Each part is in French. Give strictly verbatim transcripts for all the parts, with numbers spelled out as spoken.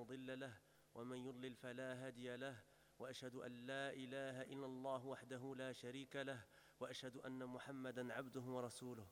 مضل له ومن يضلل فلا هادي له وأشهد أن لا إله إلا الله وحده لا شريك له وأشهد أن محمدًا عبده ورسوله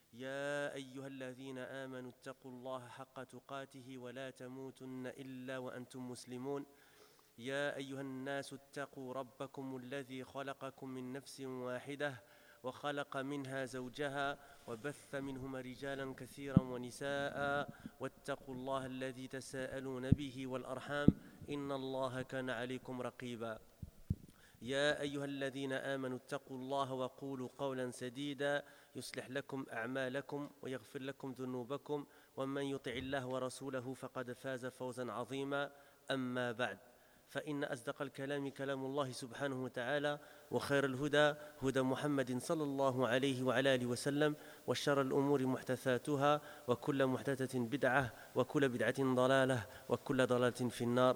يا أيها الذين آمنوا اتقوا الله حق تقاته ولا تموتن إلا وأنتم مسلمون يا أيها الناس اتقوا ربكم الذي خلقكم من نفس واحدة وخلق منها زوجها وبث منهما رجالا كثيرا ونساء واتقوا الله الذي تساءلون به والأرحام إن الله كان عليكم رقيبا يا أيها الذين آمنوا اتقوا الله وقولوا قولا سديدا يصلح لكم أعمالكم ويغفر لكم ذنوبكم ومن يطع الله ورسوله فقد فاز فوزا عظيما أما بعد فإن أصدق الكلام كلام الله سبحانه وتعالى وخير الهدى هدى محمد صلى الله عليه وعلى آله وسلم وشر الأمور محدثاتها وكل محدثة بدعة وكل بدعة ضلالة وكل ضلالة في النار.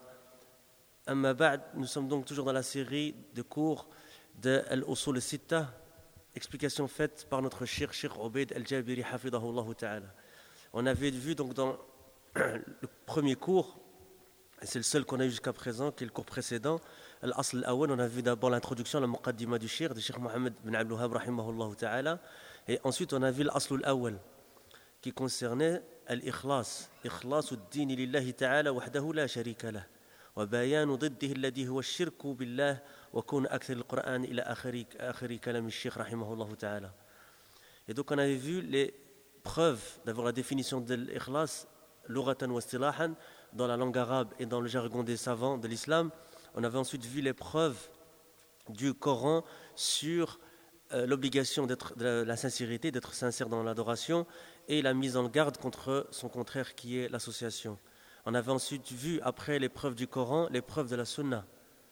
أما بعد, nous sommes donc toujours dans la série de cours de Al-Usul al-Sitta, explication faite par notre cher Cheikh Ubayd al-Jabiri hafidahullah ta'ala. On avait vu donc dans le premier cours, et c'est le seul qu'on a eu jusqu'à présent, qui est le cours précédent, Al-Asl al-Awwal, on a vu d'abord l'introduction, la muqaddima du Cheikh, de Cheikh Mohammed bin Abdul Wahhab rahimahullah ta'ala, et ensuite on a vu l'Asl al-Awwal, qui concernait al-Ikhlas, Ikhlas ad-din lillahi ta'ala wahdahu la sharika lah. وبيان ضده الذي هو الشرك بالله وكون أكثر القرآن إلى آخر آخر كلام الشيخ رحمه الله تعالى. Et donc on avait vu les preuves d'avoir la définition de l'ikhlas lughatan wa istilahan dans la langue arabe et dans le jargon des savants de l'islam. On avait ensuite vu les preuves du Coran sur euh, l'obligation d'être de la, la sincérité, d'être sincère dans l'adoration et la mise en garde contre son contraire qui est l'association. On avait ensuite vu, après les preuves du Coran, les preuves de la Sunna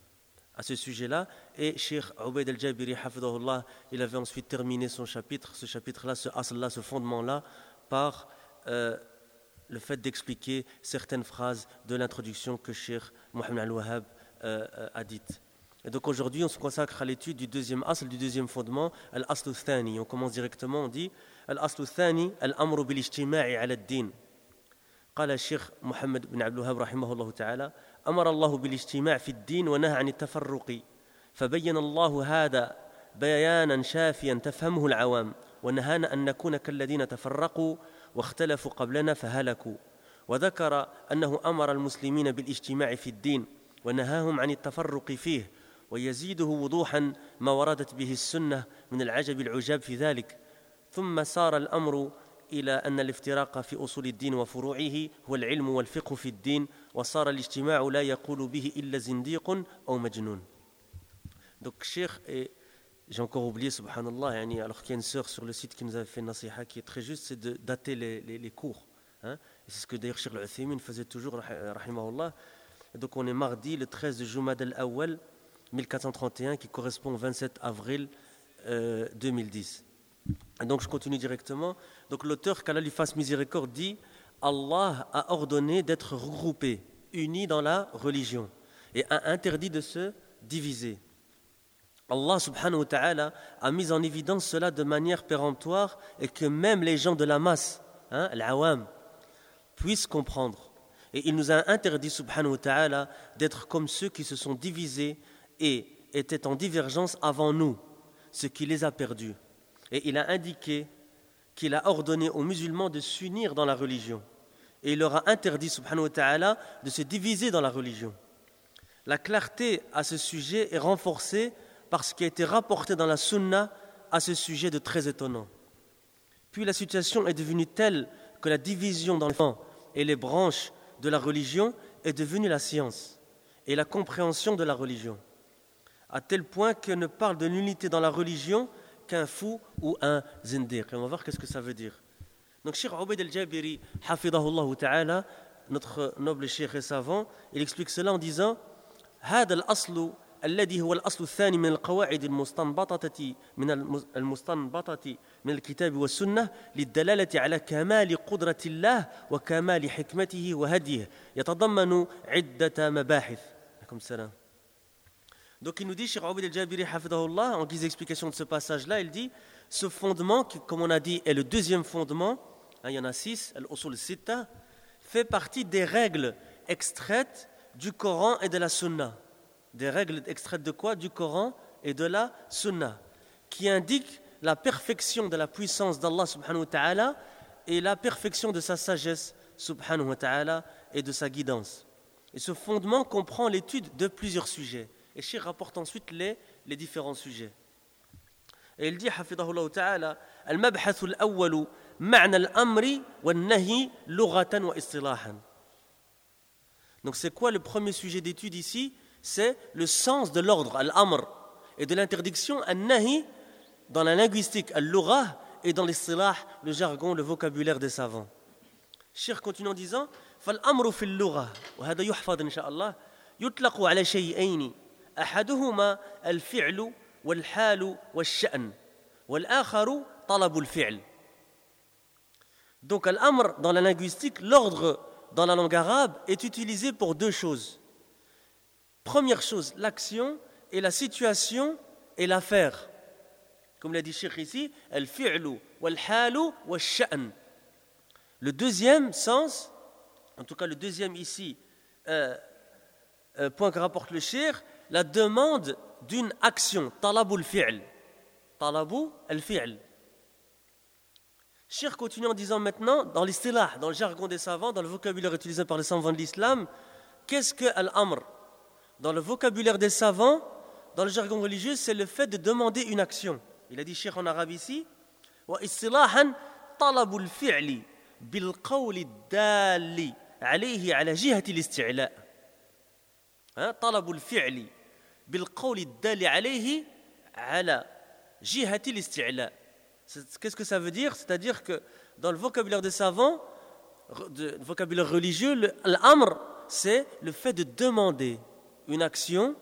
à ce sujet-là. Et Cheikh Ubayd al-Jabiri, hafidahullah, il avait ensuite terminé son chapitre, ce chapitre-là, ce asl-là, ce fondement-là, par euh, le fait d'expliquer certaines phrases de l'introduction que Cheikh Mohammed al-Wahhab euh, a dites. Et donc aujourd'hui, on se consacre à l'étude du deuxième asl, du deuxième fondement, al-asl al-thani. On commence directement, on dit al-asl al-thani, al-amru bil-ijtima'i ala ad-din. قال الشيخ محمد بن عبد الوهاب رحمه الله تعالى أمر الله بالاجتماع في الدين ونهى عن التفرق فبين الله هذا بيانا شافيا تفهمه العوام ونهانا أن نكون كالذين تفرقوا واختلفوا قبلنا فهلكوا وذكر أنه أمر المسلمين بالاجتماع في الدين ونهاهم عن التفرق فيه ويزيده وضوحا ما وردت به السنة من العجب العجاب في ذلك ثم سار الأمر إلى أن الافتراق في أصول الدين وفروعه هو العلم والفقه في الدين وصار الاجتماع لا يقول به إلا زنديق أو مجنون. Donc Cheikh, et j'ai encore oublié subhanallah, yani, alors qu'il y a une sœur sur le site qui nous avait fait une nasiha qui est très juste, c'est de dater les, les, les cours. Hein? Et c'est ce que d'ailleurs Cheikh al-Uthaymin faisait toujours, rahimahullah. Et donc on est mardi le treize de Jumad al-Awwal mille quatre cent trente et un qui correspond au vingt-sept avril euh, deux mille dix. Et donc je continue directement. Donc l'auteur, qu'Allah lui fasse miséricorde, dit Allah a ordonné d'être regroupés, unis dans la religion et a interdit de se diviser. Allah subhanahu wa ta'ala a mis en évidence cela de manière péremptoire et que même les gens de la masse, hein, l'awam, puissent comprendre. Et il nous a interdit subhanahu wa ta'ala d'être comme ceux qui se sont divisés et étaient en divergence avant nous, ce qui les a perdus. Et il a indiqué qu'il a ordonné aux musulmans de s'unir dans la religion. Et il leur a interdit, subhanahu wa ta'ala, de se diviser dans la religion. La clarté à ce sujet est renforcée par ce qui a été rapporté dans la sunna à ce sujet de très étonnant. Puis la situation est devenue telle que la division dans les fans et les branches de la religion est devenue la science et la compréhension de la religion. À tel point qu'on ne parle de l'unité dans la religion qu'un fou ou un zindiq. Et on va voir qu'est-ce que ça veut dire. Donc Cheikh Ubayd al-Jabiri, hafidahullah ta'ala, notre noble cheikh et savant, il explique cela en disant هذا الأصل الذي هو الأصل الثاني من القواعد المستنبطة من المستنبطة من الكتاب والسنة للدلالة على كمال قدرة الله وكمال حكمته وهديه يتضمن عدة مباحث. عليكم السلام. Donc il nous dit, Cheikh Ubayd al-Jabiri hafidahullah, en guise d'explication de ce passage-là, il dit, ce fondement, qui, comme on a dit, est le deuxième fondement, hein, il y en a six, al-usul sitta, fait partie des règles extraites du Coran et de la Sunna. Des règles extraites de quoi? Du Coran et de la Sunna, qui indiquent la perfection de la puissance d'Allah subhanahu wa ta'ala et la perfection de sa sagesse subhanahu wa ta'ala et de sa guidance. Et ce fondement comprend l'étude de plusieurs sujets. Et Cheikh rapporte ensuite les, les différents sujets. Et il dit, hafidahullah ta'ala, al-mabhathu al-awwalu ma'na al-amri wal-nahi lughatan wa istilahan. Donc c'est quoi le premier sujet d'étude ici? C'est le sens de l'ordre, al-amr, et de l'interdiction, al-nahi, dans la linguistique, al-lugha, et dans l'istilah, le jargon, le vocabulaire des savants. Cheikh continue en disant, فالأمر في اللغة وهذا يحفظ إن شاء الله يطلق على شيئين أحدهما الفعل والحال والشأن والآخر طلب الفعل. Donc l'amr dans la linguistique, l'ordre dans la langue arabe est utilisé pour deux choses. Première chose, l'action et la situation et l'affaire. Comme l'a dit Cheikh ici, al-fi'lu wal-halu wal-sha'n. Le deuxième sens, en tout cas le deuxième ici, euh, euh, point que rapporte le Cheikh, la demande d'une action, talabul fi'l. Talabu al-fi'l. Cheikh continue en disant maintenant, dans l'istilah, dans le jargon des savants, dans le vocabulaire utilisé par les savants de l'islam, qu'est-ce que al-amr? Dans le vocabulaire des savants, dans le jargon religieux, c'est le fait de demander une action. Il a dit Cheikh en arabe ici, wa istilahan talabul fi'li bil qawli dali alayhi ala jihati al-isti'la. Talabul fi'li bil qawli dali alayhi ala jihati al-isti'la. Qu'est-ce que ça veut dire? C'est-à-dire que dans le vocabulaire des savants, le vocabulaire religieux, le, l'amr, c'est le fait de demander une action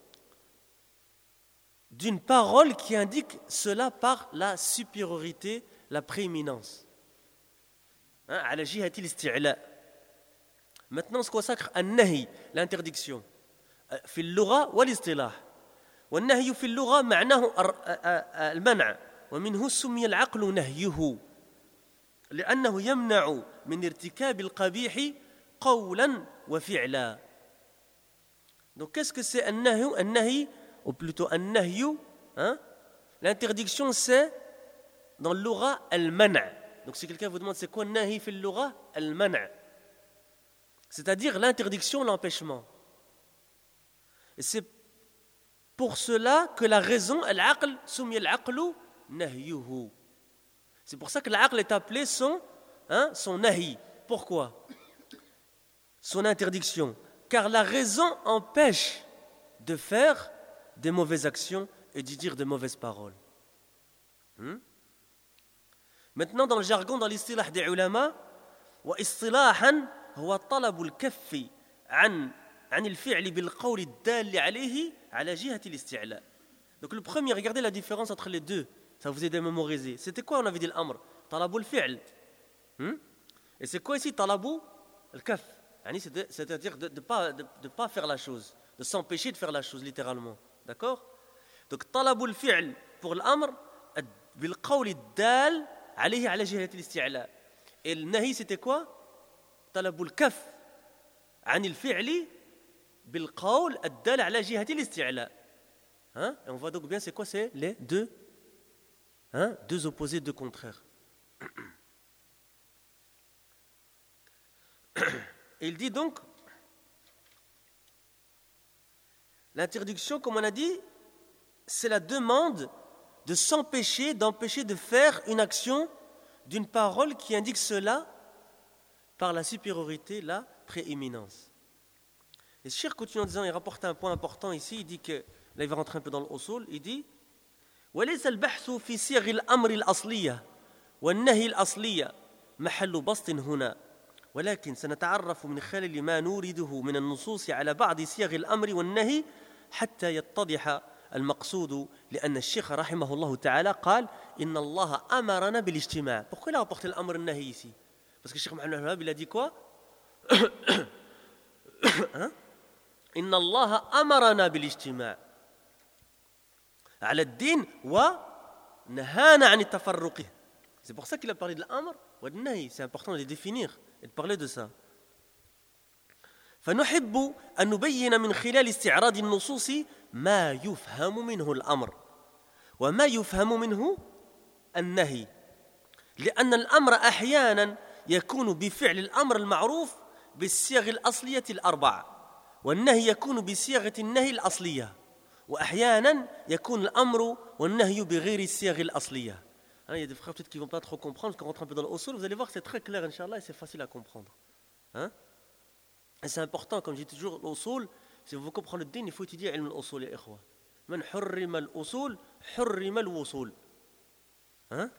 d'une parole qui indique cela par la supériorité, la prééminence. Ala jihati al-isti'la. Maintenant, ce qu'on consacre à nahi, l'interdiction. في اللغة والاصطلاح. والنهي في اللغة معناه المنع. ومنه سمي العقل نهيه لأنه يمنع من ارتكاب القبيح قولا وفعلا. Donc qu'est-ce que c'est النهي? النهي ou plutôt النهي, hein? L'interdiction c'est dans le lugha al-man'. Donc si quelqu'un vous demande c'est quoi النهي في اللغة, al-man', c'est-à-dire l'interdiction, l'empêchement. Et c'est pour cela que la raison, al-aql, summi al-aqlu nahyuhu. C'est pour ça que l'aql est appelé son, hein, son nahi. Pourquoi? Son interdiction. Car la raison empêche de faire des mauvaises actions et de dire de mauvaises paroles. Hmm? Maintenant, dans le jargon, dans l'istilah des ulama, wa istilahan huwa talabul kaffi an عن الفعل بالقول الدال عليه على جهة الاستعلاء. Donc le premier, regardez la différence entre les deux. Ça vous aide à mémoriser. C'était quoi on avait dit l'amr? Talabul fi'l. Hmm? Et c'est quoi ici talabu al-kaf? C'est-à-dire de ne pas, de, de pas faire la chose, de s'empêcher de faire la chose littéralement. D'accord? Donc talabul fi'l pour l'amr بالقول الدال عليه على جهة الاستعلاء. Et le nahi c'était quoi? Talabul kaf عن الفعل بالقول الدال على جهة الاستعلاء. Hein? Et on voit donc bien c'est quoi? C'est les deux, hein? Deux opposés, deux contraires. Et il dit donc l'interdiction, comme on a dit, c'est la demande de s'empêcher, d'empêcher de faire une action d'une parole qui indique cela par la supériorité, la prééminence. Et Cheikh continue en disant, il rapporte un point important ici, il dit que, là il va rentrer un peu dans l'usul, il dit وَلَيْسَ الْبَحْثُ فِي صِيَغِ الْأَمْرِ الْأَصْلِيَّةِ وَالنَّهِي الْأَصْلِيَّةِ محل بسط هنا ولكن سنتعرف من خلال ما نورده من النصوص على بعض صيغ الأمر والنهي حتى يتضح المقصود لأن الشيخ رحمه الله تعالى قال إن الله أمرنا بالاجتماع. Pourquoi il a rapporté l'amr al-nahi ici? Parce que Cheikh Mohamed al-Wahhab il a dit quoi? hein? إن الله أمرنا بالاجتماع على الدين ونهانا عن التفرق. C'est pour ça qu'il a parlé de l'amr wa de nahi. C'est important de les définir et de parler de ça. فنحب أن نبين من خلال استعراض النصوص ما يفهم منه الأمر وما يفهم منه النهي لأن الأمر أحيانا يكون بفعل الأمر المعروف بالصيغ الأصلية الأربع والنهي يكون بصيغة النهي الأصلية وأحيانا يكون الأمر والنهي بغير الصيغ الأصلية. Il y a des frères peut-être qui ne vont pas trop comprendre, quand on rentre un peu dans le usul, vous allez voir que c'est très clair, Inch'Allah, et c'est facile à comprendre. Hein? Et c'est important, comme je dis toujours, l'usul, si vous voulez comprendre le din, il faut étudier ilm al-usul, ya ikhwa. Man hurrima al-usul, hurrima al-wusul. Hein?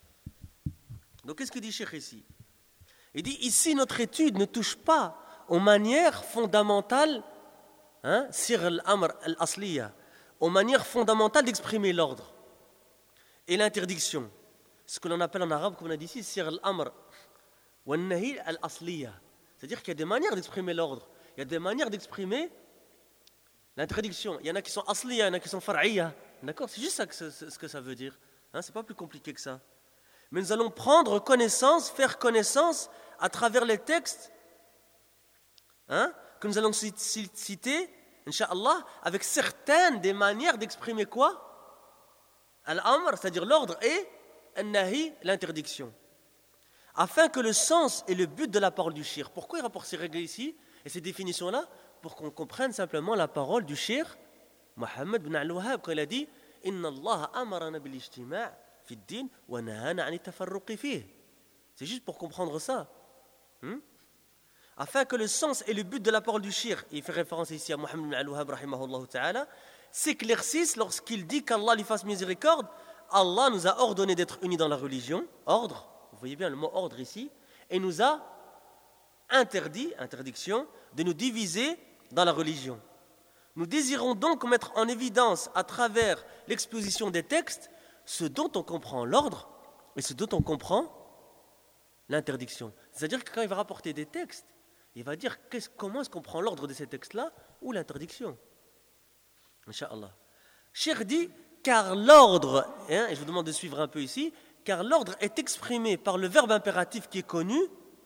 Donc qu'est-ce que dit Cheikh ici? Il dit, ici, notre étude ne touche pas aux manières fondamentales, hein, sir al-amr al-asliya, aux manières fondamentales d'exprimer l'ordre et l'interdiction. Ce que l'on appelle en arabe, comme on a dit ici, sir al-amr wa nahi al-asliya. C'est-à-dire qu'il y a des manières d'exprimer l'ordre, il y a des manières d'exprimer l'interdiction. Il y en a qui sont asliya, il y en a qui sont far'iyya. D'accord? C'est juste ça que, ce que ça veut dire. Hein, c'est pas plus compliqué que ça. Mais nous allons prendre connaissance, faire connaissance à travers les textes, hein, que nous allons citer, Inch'Allah, avec certaines des manières d'exprimer quoi? Al-amr, c'est-à-dire l'ordre, et al-nahi, l'interdiction. Afin que le sens et le but de la parole du shir. Pourquoi il rapporte ces règles ici et ces définitions-là? Pour qu'on comprenne simplement la parole du shir, Mohammed ibn al-Wahhab, quand il a dit « Inna Allah amarana bil ijtima' fi ad-din wa nahana 'an at-tafarruq fihi ». C'est juste pour comprendre ça. Hmm? Afin que le sens et le but de la parole du shir, il fait référence ici à Mohammed ibn al-Wahhab, rahimahullah ta'ala, s'éclaircissent lorsqu'il dit qu'Allah lui fasse miséricorde. Allah nous a ordonné d'être unis dans la religion, ordre, vous voyez bien le mot ordre ici, et nous a interdit, interdiction, de nous diviser dans la religion. Nous désirons donc mettre en évidence à travers l'exposition des textes ce dont on comprend l'ordre et ce dont on comprend l'interdiction. C'est-à-dire que quand il va rapporter des textes, il va dire comment est-ce qu'on prend l'ordre de ces textes-là ou l'interdiction. Inch'Allah. Cheikh dit, car l'ordre, hein, et je vous demande de suivre un peu ici, car l'ordre est exprimé par le verbe impératif qui est connu,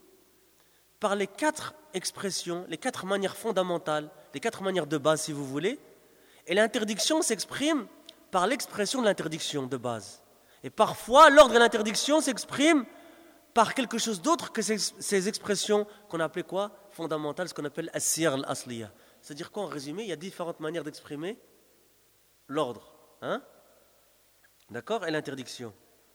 par les quatre expressions, les quatre manières fondamentales, les quatre manières de base si vous voulez, et l'interdiction s'exprime par l'expression de l'interdiction de base. Et parfois, l'ordre et l'interdiction s'expriment par quelque chose d'autre que ces, ces expressions qu'on appelait quoi? Fondamentales, ce qu'on appelle as-siyar al-asliya. C'est-à-dire quoi en résumé? Il y a différentes manières d'exprimer l'ordre. Hein? D'accord? Et l'interdiction.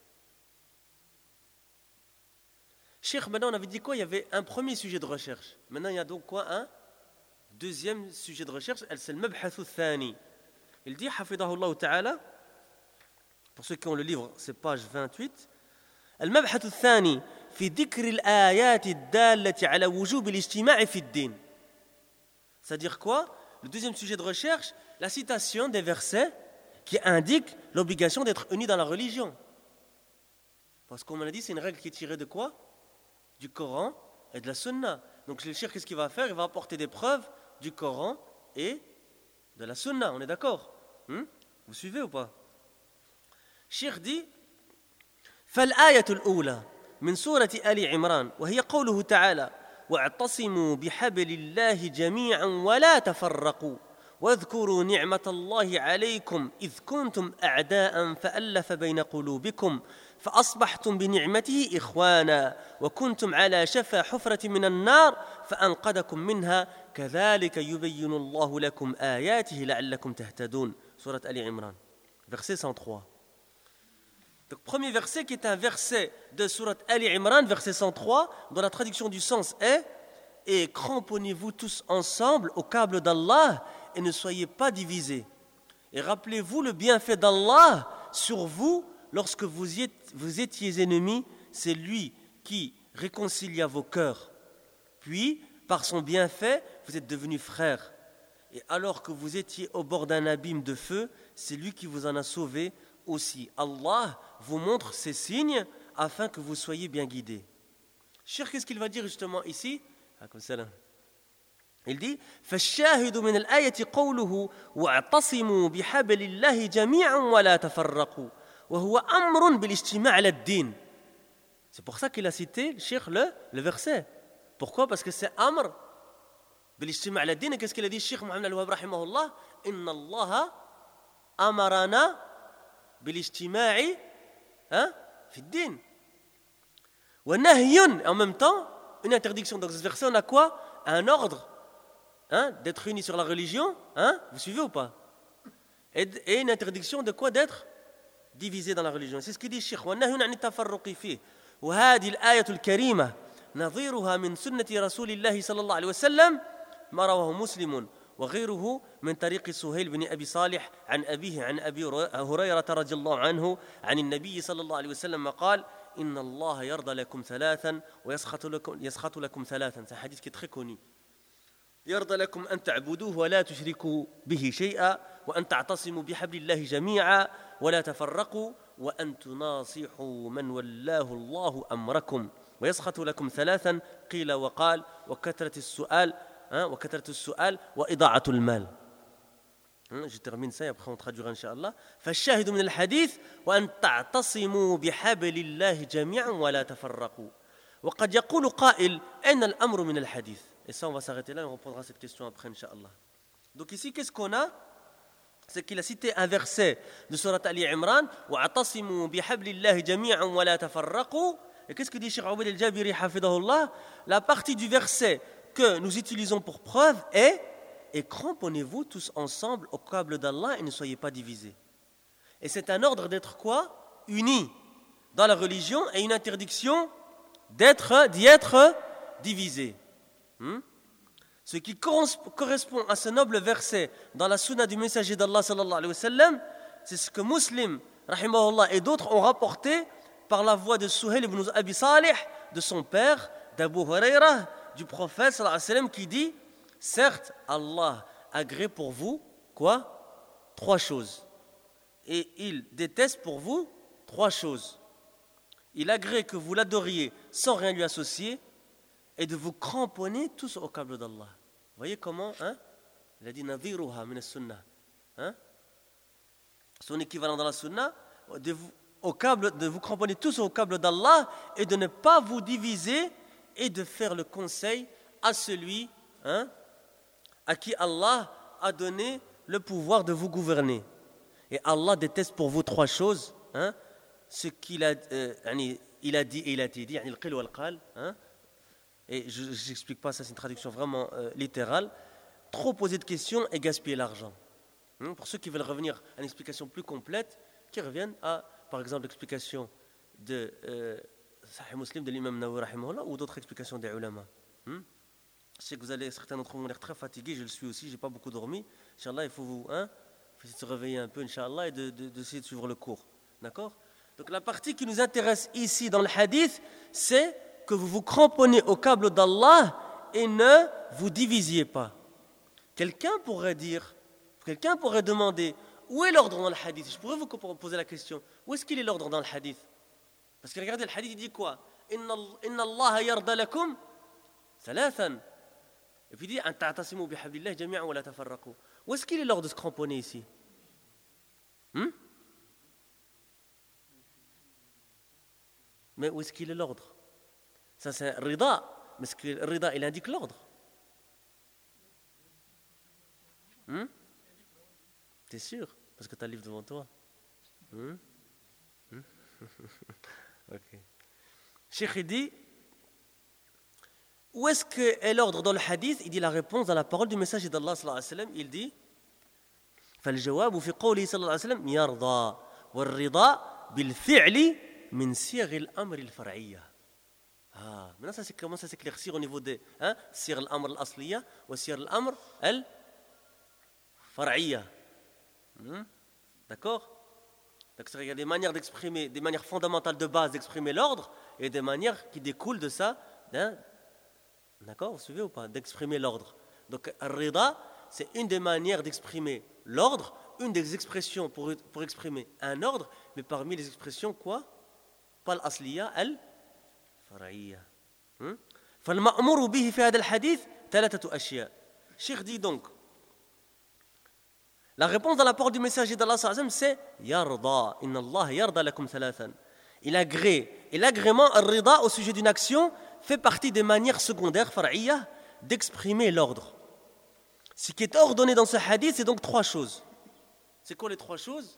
Cheikh, maintenant on avait dit quoi? Il y avait un premier sujet de recherche. Maintenant il y a donc quoi? Un deuxième sujet de recherche. C'est le mabhath al-thani. Il dit, hafidahullah ta'ala, pour ceux qui ont le livre, c'est page vingt-huit. المبحث الثاني في ذكر الآيات الدالة على وجوب الاجتماع في الدين. C'est-à-dire quoi? Le deuxième sujet de recherche, la citation des versets qui indiquent l'obligation d'être unis dans la religion. Parce qu'on m'a dit, c'est une règle qui est tirée de quoi? Du Coran et de la Sunna. Donc le cheikh, qu'est-ce qu'il va faire? Il va apporter des preuves du Coran et de la Sunna. On est d'accord? hmm? Vous suivez ou pas? Cheikh dit فالآية الأولى من سورة آل عمران وهي قوله تعالى واعتصموا بحبل الله جميعا ولا تفرقوا واذكروا نعمة الله عليكم إذ كنتم أعداء فألف بين قلوبكم فأصبحتم بنعمته إخوانا وكنتم على شفا حفرة من النار فأنقذكم منها كذلك يبين الله لكم آياته لعلكم تهتدون. سورة آل عمران verset cent trois. Donc, premier verset qui est un verset de Surat Ali Imran, verset cent trois, dont la traduction du sens est « Et cramponnez-vous tous ensemble au câble d'Allah et ne soyez pas divisés. Et rappelez-vous le bienfait d'Allah sur vous lorsque vous, y êtes, vous étiez ennemis, c'est lui qui réconcilia vos cœurs. Puis, par son bienfait, vous êtes devenus frères. Et alors que vous étiez au bord d'un abîme de feu, c'est lui qui vous en a sauvés aussi. Allah vous montre ces signes afin que vous soyez bien guidés. Cheikh, qu'est-ce qu'il va dire justement ici? Il dit فالشاهد من الآية قوله واعتصموا بحبل الله جميعا ولا تفرقوا وهو أمر بالاجتماع على الدين. C'est pour ça qu'il a cité, Cheikh, le, le verset. Pourquoi? Parce que c'est amr بالاجتماع على الدين. Qu'est-ce qu'il a dit الشيخ محمد الوهاب رحمه الله? إن الله أمرنا بالاجتماع hein, في الدين. ونهي en même temps une interdiction. Dans ce verset on a quoi? Un ordre hein, d'être unis sur la religion, hein, vous suivez ou pas? et, et une interdiction de quoi? D'être divisé dans la religion. C'est ce qu'il dit الشيخ. ونهي عن التفرق فيه. وهذه الآية الكريمة نظيرها من سنة رسول الله صلى الله عليه وسلم ما رواه مسلم وغيره من طريق سهيل بن أبي صالح عن أبيه عن أبي هريرة رضي الله عنه عن النبي صلى الله عليه وسلم قال إن الله يرضى لكم ثلاثا ويسخط لكم, يسخط لكم ثلاثا. C'est un hadith qui est très connu. يرضى لكم أن تعبدوه ولا تشركوا به شيئا وأن تعتصموا بحبل الله جميعا ولا تفرقوا وأن تناصحوا من ولاه الله أمركم ويسخط لكم ثلاثا قيل وقال وكثرة السؤال وكثرة السؤال وإضاعة المال. Je termine ça et après on traduira إن شاء الله. فالشاهد من الحديث وأن تعتصموا بحبل الله جميعا ولا تفرقوا. وقد يقول قائل أين الأمر من الحديث. Et ça on va s'arrêter là et on reprendra cette question après إن شاء الله. Donc ici qu'est-ce qu'on a? C'est qu'il a cité un verset de Surat Ali Imran وَاعْتَصِمُوا بِحَبْلِ اللَّهِ جَمِيعًا وَلَا تَفَرَّقُوا. Et qu'est-ce que dit Cheikh Aoubed el-Jabiri hafidahullah? La partie du verset que nous utilisons pour preuve est et cramponnez-vous tous ensemble au câble d'Allah et ne soyez pas divisés. Et c'est un ordre d'être quoi? Unis dans la religion et une interdiction d'être, d'y être divisés. Hmm? Ce qui correspond à ce noble verset dans la sunna du messager d'Allah sallallahu alayhi wa sallam, c'est ce que Muslim, rahimahullah, et d'autres ont rapporté par la voix de Suhail ibn Abi Salih, de son père, d'Abu Huraira, du prophète sallallahu alayhi wa sallam, qui dit « Certes, Allah agrée pour vous, quoi? Trois choses. Et il déteste pour vous trois choses. Il agrée que vous l'adoriez sans rien lui associer, et de vous cramponner tous au câble d'Allah. » Vous voyez comment hein? Il a dit nadhiruha min as-sunnah. Hein? Son équivalent dans la sunna, de vous, au câble, de vous cramponner tous au câble d'Allah et de ne pas vous diviser et de faire le conseil à celui hein, à qui Allah a donné le pouvoir de vous gouverner. Et Allah déteste pour vous trois choses. Hein? Ce qu'il a, euh, il a dit et il a été dit, al-qil wal-qal, hein? Et je n'explique pas, ça c'est une traduction vraiment euh, littérale, trop poser de questions et gaspiller l'argent. Hum, pour ceux qui veulent revenir à une explication plus complète, qui reviennent à, par exemple, l'explication de euh, Sahih Muslim de l'imam Nawawi rahimahullah ou d'autres explications des ulama. Hum. Je sais que vous allez, certains d'entre vous ont l'air très fatigués, je le suis aussi, je n'ai pas beaucoup dormi. Inch'Allah, il faut vous hein, faut essayer de se réveiller un peu, Inch'Allah, et de, de, d'essayer de suivre le cours. D'accord? Donc la partie qui nous intéresse ici dans le hadith, c'est que vous vous cramponnez au câble d'Allah et ne vous divisiez pas. Quelqu'un pourrait dire, quelqu'un pourrait demander, où est l'ordre dans le hadith? Je pourrais vous poser la question, où est-ce qu'il est l'ordre dans le hadith? Parce que regardez, le hadith il dit quoi? Inna Allah yarda lakum thalathan. Et puis il dit, an ta'tasimu bihablillah jami'an wa la tafarraqu. Où est-ce qu'il est l'ordre de se cramponner ici? hmm? Mais où est-ce qu'il est l'ordre? Ça c'est rida, mais ce que le rida il indique l'ordre. Hmm? T'es sûr? Parce que tu as le livre devant toi. Hmm? Hmm? Ok. Cheikh dit, où est-ce que est l'ordre dans le hadith? Il dit la réponse dans la parole du messager d'Allah sallallahu alayhi wa sallam. Il dit, فالجواب في قوله صلى الله عليه وسلم يرضى والرضا بالفعل من صيغ الأمر الفرعية. Ah, maintenant ça c'est comment ça s'éclaircir au niveau des hein, sir al-amr al-asliya ou sir al-amr al-far'iyya. Hmm? D'accord? Donc il y a des manières d'exprimer, des manières fondamentales de base d'exprimer l'ordre et des manières qui découlent de ça, hein? D'accord? Vous suivez ou pas? D'exprimer l'ordre. Donc al-rida, c'est une des manières d'exprimer l'ordre, une des expressions pour, pour exprimer un ordre, mais parmi les expressions quoi? Pas al-asliya, al فرعية. فالمأمور به في هذا الحديث ثلاثة أشياء. Cheikh dit donc, la réponse dans la parole du messager d'Allah sallallahu alayhi wa sallam, c'est yarda. Inna Allah yarda lakum thalathan. Il agrée. Et l'agrément, al-rida, au sujet d'une action, fait partie des manières secondaires, far'iyya, d'exprimer l'ordre. Ce qui est ordonné dans ce hadith, c'est donc trois choses. C'est quoi les trois choses?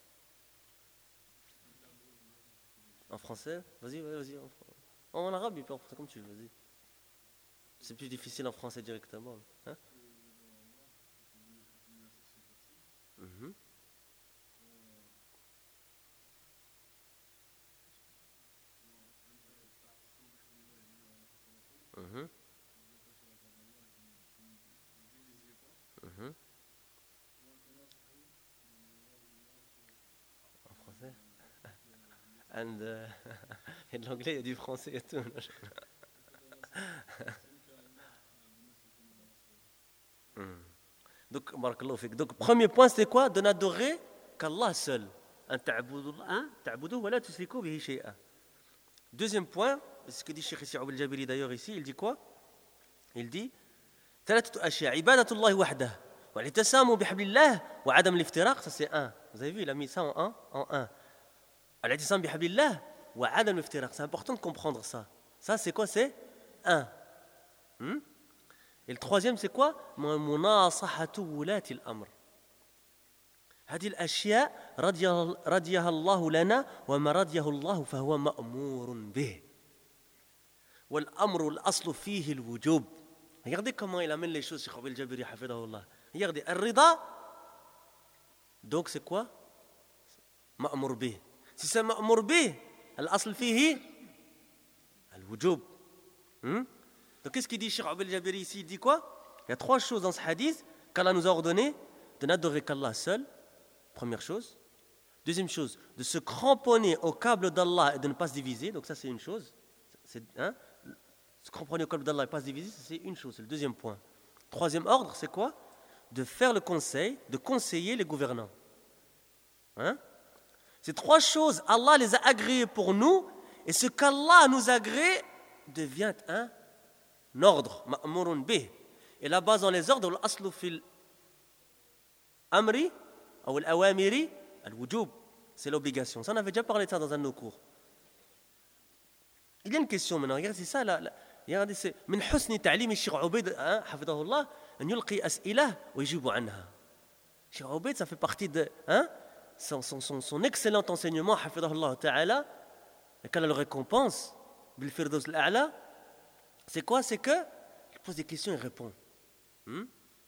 En français? Vas-y, vas-y. En, en arabe, et puis en français, comme tu veux, vas-y. C'est plus difficile en français directement. Hein? Mm-hmm. Mm-hmm. Mm-hmm. En français? And, uh, et de l'anglais, il y a du français et tout. mm. Donc, donc, premier point, c'est quoi? De n'adorer qu'Allah seul. Deuxième point, c'est ce que dit Cheikh Issa'oub al-Jabiri d'ailleurs ici, il dit quoi? Il dit ثلاثة أشياء عبادة الله وحده والاعتصام بحبل الله وعدم الافتراق. Ça c'est un. Vous avez vu, il a mis ça en un, en un. الاعتصام بحبل الله وعدم الافتراق. C'est important de comprendre ça. Ça c'est quoi? C'est un. Hmm? Et le troisième c'est quoi? مناصحة ولاة الأمر. هذه الأشياء رضيها الله لنا وما رضيه الله فهو مأمور به. والأمر الأصل فيه الوجوب. Regardez comment il amène les choses, Cheikh al-Jabiri hafidahullah. Regardez, al-rida, donc c'est quoi? Ma'mur bih. Si c'est ma'mur bih, al-asl fihi al-wujub. Hmm? Donc qu'est-ce qu'il dit Cheikh al-Jabiri ici? Il dit quoi? Il y a trois choses dans ce hadith qu'Allah nous a ordonné de n'adorer qu'Allah seul. Première chose. Deuxième chose, de se cramponner au câble d'Allah et de ne pas se diviser. Donc ça c'est une chose. C'est, hein? Se cramponner au câble d'Allah et ne pas se diviser, c'est une chose, c'est le deuxième point. Troisième ordre, c'est quoi? De faire le conseil, de conseiller les gouvernants. Hein? Ces trois choses, Allah les a agréées pour nous, et ce qu'Allah nous agrée devient un ordre, ma'murun bih. Et la base dans les ordres, l'aslu fil amri, ou l'awamiri, al-wujub, c'est l'obligation. Ça, on avait déjà parlé de ça dans un de nos cours. Il y a une question maintenant, regardez, c'est ça, là, là. regardez, c'est من حسن تعليم الشيخ عبيد حفظه الله أن يلقي أسئلة ويجيب عنها. Cheikh Ubayd, ça fait partie de hein, son, son, son, son excellent enseignement, حفظه الله تعالى, et quelle est la récompense, بالفردوس الأعلى, c'est quoi? C'est que il pose des questions et répond. Hmm?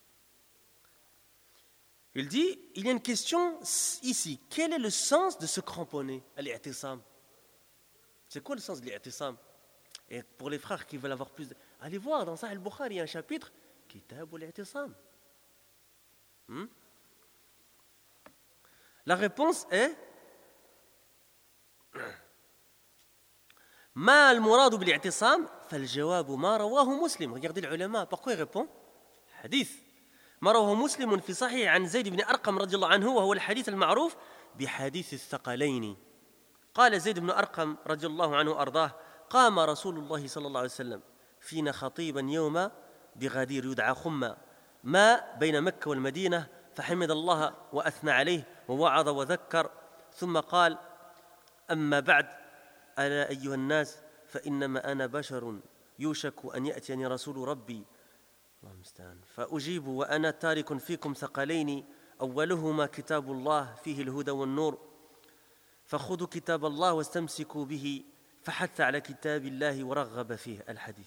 Il dit, il y a une question ici. Quel est le sens de se cramponner à l'i'tisam? C'est quoi le sens de l'i'tisam? Et pour les frères qui veulent avoir plus de... Allez voir, dans Sahih al-Bukhari, il y a un chapitre, Kitab al-i'tisam. Hmm? La réponse est ما المراد بالاعتصام فالجواب ما رواه مسلم. Regardez les ulama, pourquoi il répond? حديث ما رواه مسلم في صحيح عن زيد بن أرقم رضي الله عنه وهو الحديث المعروف بحديث الثقلين. قال زيد بن أرقم رضي الله عنه أرضاه قام رسول الله صلى الله عليه وسلم فينا خطيبا يوم بغدير يدعى خمة ما بين مكة والمدينة فحمد الله وأثنى عليه ووعظ وذكر ثم قال أما بعد ألا أيها الناس فإنما أنا بشر يوشك أن يأتيني رسول ربي الله المستعان فأجيب وأنا تارك فيكم ثقلين أولهما كتاب الله فيه الهدى والنور فخذوا كتاب الله واستمسكوا به فحث على كتاب الله ورغب فيه الحديث.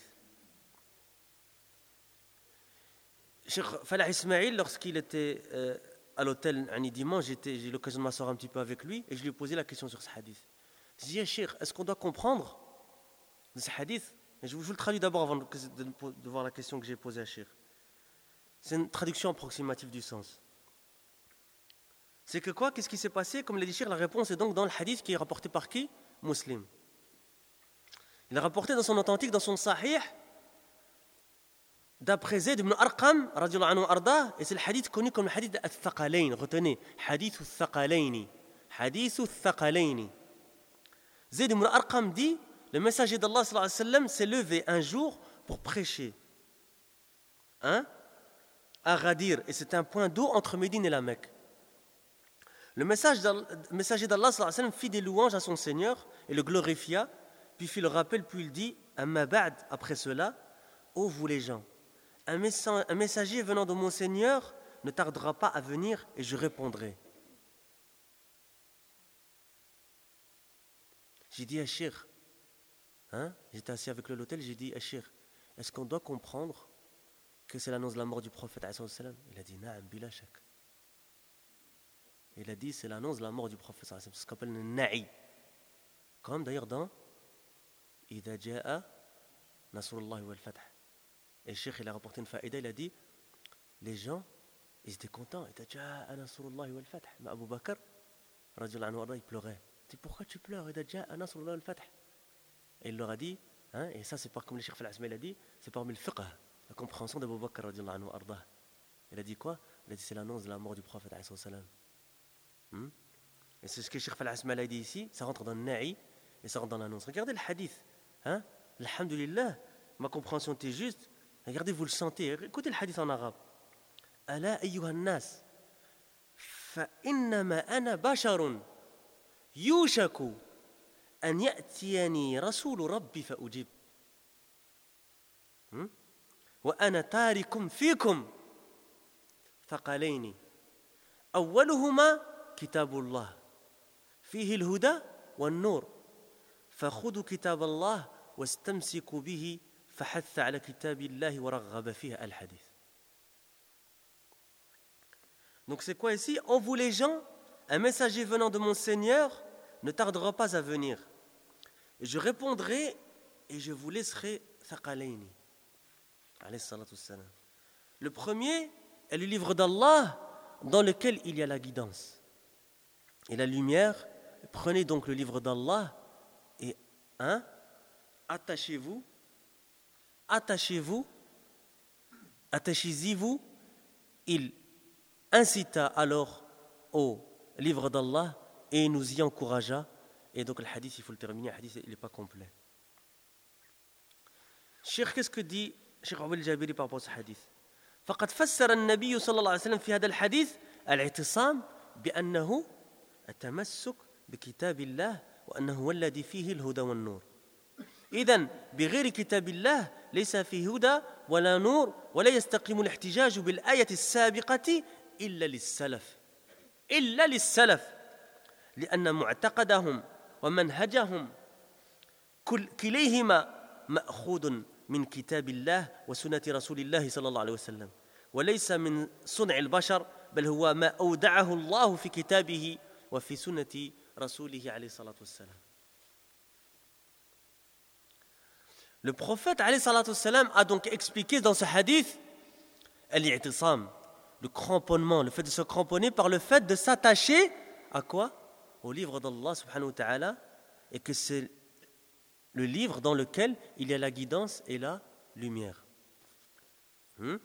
Cheikh Falah Ismail, lorsqu'il était euh, à l'hôtel un dimanche, j'étais, j'ai eu l'occasion de m'asseoir un petit peu avec lui et je lui ai posé la question sur ce hadith. Je lui ai dit, Cheikh, est-ce qu'on doit comprendre de ce hadith? Et je vous, je vous le traduis d'abord avant de, de, de voir la question que j'ai posée à Cheikh. C'est une traduction approximative du sens. C'est que quoi? Qu'est-ce qui s'est passé? Comme l'a dit Cheikh, la réponse est donc dans le hadith qui est rapporté par qui? Muslim. Il a rapporté dans son authentique, dans son sahih, d'après Zayd ibn Arqam, radiallahu anhu arda, et c'est le hadith connu comme le hadith al-Thaqalayn. Retenez, hadith al-Thaqalayn. Hadith al-Thaqalayn. Zayd ibn Arqam dit, le messager d'Allah sallallahu alayhi wa sallam s'est levé un jour pour prêcher. Hein? À Ghadir, et c'est un point d'eau entre Médine et la Mecque. Le messager d'Allah sallallahu alayhi wa sallam fit des louanges à son Seigneur et le glorifia, puis fit le rappel, puis il dit, Amma ba'd, après cela, ô vous les gens, un, messa- un messager venant de mon Seigneur ne tardera pas à venir et je répondrai. J'ai dit à Shir, hein, j'étais assis avec le l'hôtel, j'ai dit à Shir, est-ce qu'on doit comprendre que c'est l'annonce de la mort du prophète alayhi salam? Il a dit, na'am, bila shak. Il a dit, c'est l'annonce de la mort du prophète, c'est ce qu'on appelle le na'i. Comme d'ailleurs dans Idha ja'a Nasrullah wal Fath. Et le cheikh, il a rapporté une faïda, il a dit, les gens, ils étaient contents. Idha ja'a Nasrullah wal Fath. Mais Abu Bakr, radiyallahu anhu, il pleurait. Il dit, pourquoi tu pleures? Idha ja'a Nasrullah wal Fath. Et il leur a dit, hein, et ça c'est pas comme le cheikh Al-Asma, il a dit, c'est parmi le fiqh, la compréhension d'Abu Bakr, radiyallahu anhu, ardah. Il a dit quoi? Il a dit, c'est l'annonce de la mort du prophète, alayhi salam. Hmm? Et c'est ce que le cheikh Al-Asma a dit ici, ça rentre dans le na'i et ça rentre dans l'annonce. Regardez le hadith, hein? Alhamdulillah, ma compréhension était juste. Regardez, vous le sentez. Écoutez le hadith en arabe. Ala ayyuha an-nas, fa innama ana basharun yushaku an ya'tiyani rasul rabbi fa ujib. Wa ana tarikum fikum thaqalaini. Awwaluhuma kitabullah. فيه الهدى والنور فخذوا كتاب الله واستمسكوا به فحث على كتاب الله ورغب فيه الحديث. Donc c'est quoi ici? En vous les gens, un messager venant de mon Seigneur ne tardera pas à venir. Et je répondrai et je vous laisserai thaqalayni. Alayhi salatu wassalam. Le premier est le livre d'Allah dans lequel il y a la guidance et la lumière. Prenez donc le livre d'Allah et hein, attachez-vous, attachez-vous, attachez-y-vous. Il incita alors au livre d'Allah et nous y encouragea. Et donc le hadith, il faut le terminer, le hadith il n'est pas complet. Cheikh, qu'est-ce que dit Cheikh Awal Jabiri par rapport à ce hadith? فقد فسر النبي صلى الله عليه وسلم في هذا الحديث الاعتصام بأنه التمسك بكتاب الله وأنه هو الذي فيه الهدى والنور. إذن بغير كتاب الله ليس فيه هدى ولا نور ولا يستقيم الاحتجاج بالآية السابقة إلا للسلف إلا للسلف لأن معتقدهم ومنهجهم كل كليهما مأخوذ من كتاب الله وسنة رسول الله صلى الله عليه وسلم وليس من صنع البشر بل هو ما أودعه الله في كتابه وفي سنة رسوله عليه الصلاة والسلام. Le prophète عليه الصلاة والسلام a donc expliqué dans ce hadith al-i'tisam, le cramponnement, le fait de se cramponner par le fait de s'attacher à quoi? Au livre d'Allah subhanahu wa ta'ala, et que c'est le livre dans lequel il y a la guidance et la lumière. Hmm?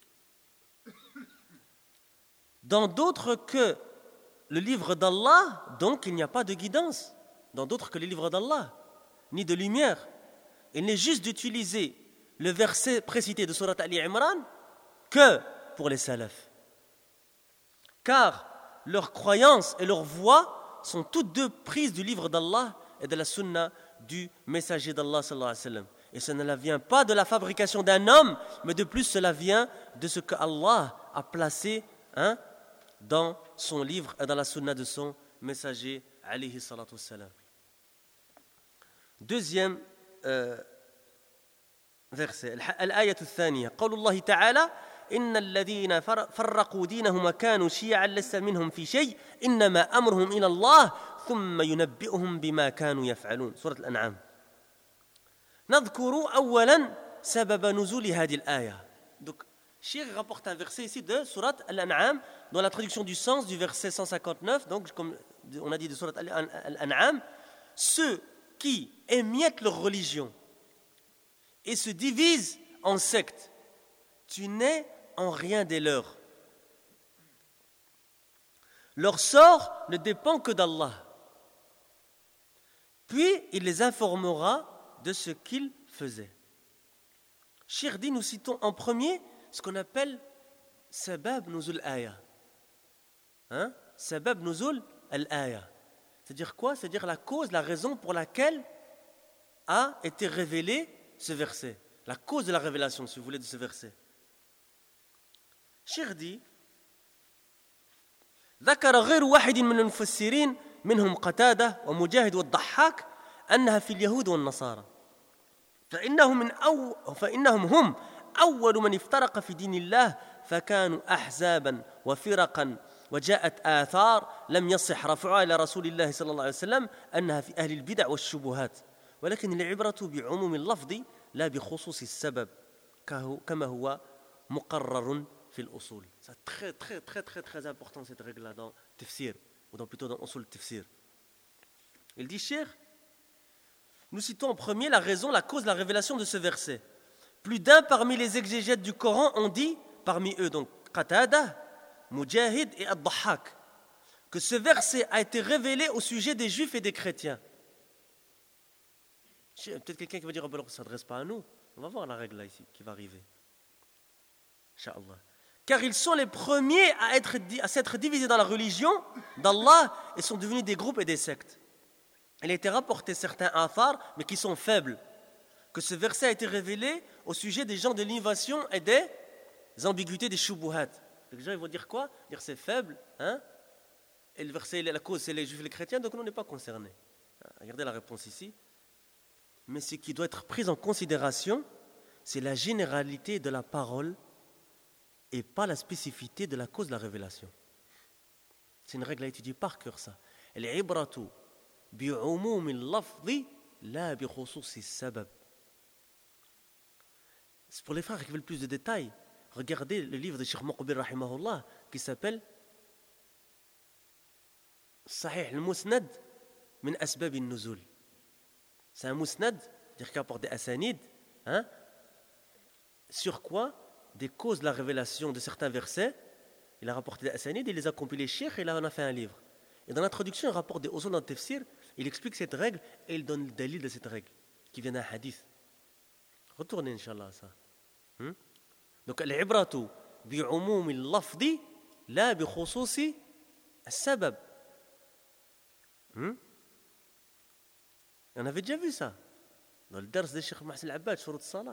Dans d'autres que le livre d'Allah, donc il n'y a pas de guidance. Dans d'autres que le livre d'Allah, ni de lumière. Il n'est juste d'utiliser le verset précité de Surat Ali Imran que pour les salafs. Car leurs croyances et leurs voix sont toutes deux prises du livre d'Allah et de la sunna du messager d'Allah sallallahu alayhi wa sallam. Et ça ne vient pas de la fabrication d'un homme, mais de plus cela vient de ce que Allah a placé hein, dans son livre et dans la sunna de son messager alayhi salatu wassalam. Deuxième euh, verset, الآية الثانية قول الله تعالى إن الذين فرقوا دينهم وكانوا شيعا لست منهم في شيء إنما أمرهم إلى الله ثم ينبئهم بما كانوا يفعلون. سورة الأنعام. نذكر أولا سبب نزول هذه الآية. Donc Cheikh rapporte un verset ici de Surat Al-An'am, dans la traduction du sens du verset cent cinquante-neuf, donc comme on a dit de Surat Al-An'am, ceux qui émiettent leur religion et se divisent en sectes, tu n'es en rien des leurs. Leur sort ne dépend que d'Allah. Puis il les informera de ce qu'ils faisaient. Cheikh dit, nous citons en premier ce qu'on appelle sabab nuzul aya. Hein? Sabab nuzul al-aya. C'est-à-dire quoi? C'est-à-dire la cause, la raison pour laquelle a été révélé ce verset. La cause de la révélation, si vous voulez, de ce verset. الشيخ دي ذكر غير واحد من المفسرين منهم قتادة ومجاهد والضحاك أنها في اليهود والنصارى فإنهم, من أو فإنهم هم أول من افترق في دين الله فكانوا أحزابا وفرقا وجاءت آثار لم يصح رفعها إلى رسول الله صلى الله عليه وسلم أنها في أهل البدع والشبهات ولكن العبرة بعموم اللفظ لا بخصوص السبب كما هو مقرر في الأصول. C'est très très très très très important cette règle-là dans Tafsir ou dans plutôt dans Usul Tafsir. Il dit Cheikh, nous citons en premier la raison, la cause de la révélation de ce verset. Plus d'un parmi les exégètes du Coran ont dit, parmi eux donc Qatada, Mujahid et Ad-Dahhak, que ce verset a été révélé au sujet des Juifs et des chrétiens. Peut-être quelqu'un qui va dire, oh ben alors ça ne s'adresse pas à nous. On va voir la règle là ici qui va arriver. Inch'Allah. Car ils sont les premiers à, être, à s'être divisés dans la religion d'Allah et sont devenus des groupes et des sectes. Il a été rapporté certains athars, mais qui sont faibles, que ce verset a été révélé au sujet des gens de l'innovation et des ambiguïtés des shubuhat. Les gens ils vont dire quoi? Dire c'est faible, hein? Et le verset, la cause c'est les juifs et les chrétiens, donc nous on n'est pas concernés. Regardez la réponse ici. Mais ce qui doit être pris en considération, c'est la généralité de la parole et pas la spécificité de la cause de la révélation. C'est une règle à étudier par cœur ça. Al-ibratu bi'umumi al-lafzi la bi khususi as-sabab. C'est pour les frères qui veulent plus de détails. Regardez le livre de Cheikh Muqbil rahimahullah qui s'appelle Sahih al-Musnad min asbab al-nuzul. C'est un musnad, c'est-à-dire qui apporte des asanides, hein, sur quoi? Des causes de la révélation de certains versets. Il a rapporté des asanides, il les a compilés Cheikh et là on a fait un livre. Et dans l'introduction, il rapporte des usul dans le tafsir, il explique cette règle et il donne le dalil de cette règle qui vient d'un hadith. Retournez Inch'Allah à ça. Hmm? Donc, al-ibratu bi'umumi al-lafdi la bi khususi as-sabab. Hmm? On avait déjà vu ça dans le dars de Cheikh Mahsen al-Abbad, Shurut al-Salah.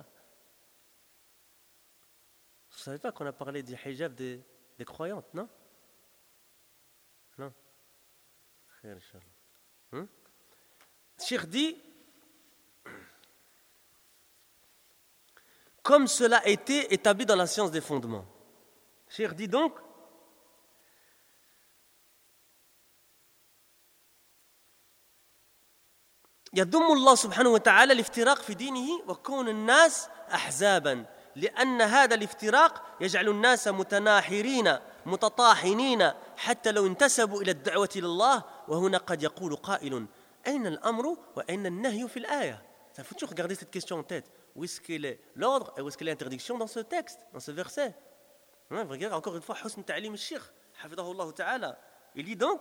Vous ne savez pas qu'on a parlé du hijab des, des croyantes, non? Non. Khair, Inch'Allah. Hmm? Cheikh dit, comme cela a été établi dans la science des fondements. Cheikh dit donc, يضم الله سبحانه وتعالى الافتراق في دينه وكون الناس أحزابا لأن هذا الافتراق يجعل الناس متناحرين متطاحنين حتى لو انتسبوا إلى الدعوة إلى الله وهنا قد يقول قائل أين الأمر وأين النهي في الآية. Il faut toujours regarder cette question en tête. Où est-ce qu'il est l'ordre et où est-ce qu'il est l'interdiction dans ce texte, dans ce verset? Regarde encore une fois Husn Ta'lim al-Sheikh, حفظه الله تعالى. Il dit donc,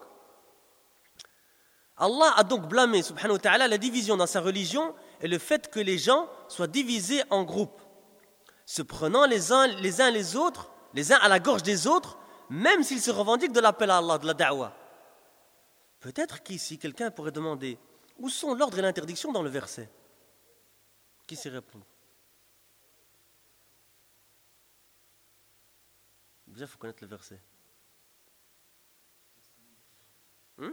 Allah a donc blâmé, subhanahu wa ta'ala, la division dans sa religion et le fait que les gens soient divisés en groupes, se prenant les uns les, uns les autres, les uns à la gorge des autres, même s'ils se revendiquent de l'appel à Allah, de la da'wah. Peut-être qu'ici, quelqu'un pourrait demander, où sont l'ordre et l'interdiction dans le verset? Qui sait répondre? Déjà, il faut connaître le verset. Hmm?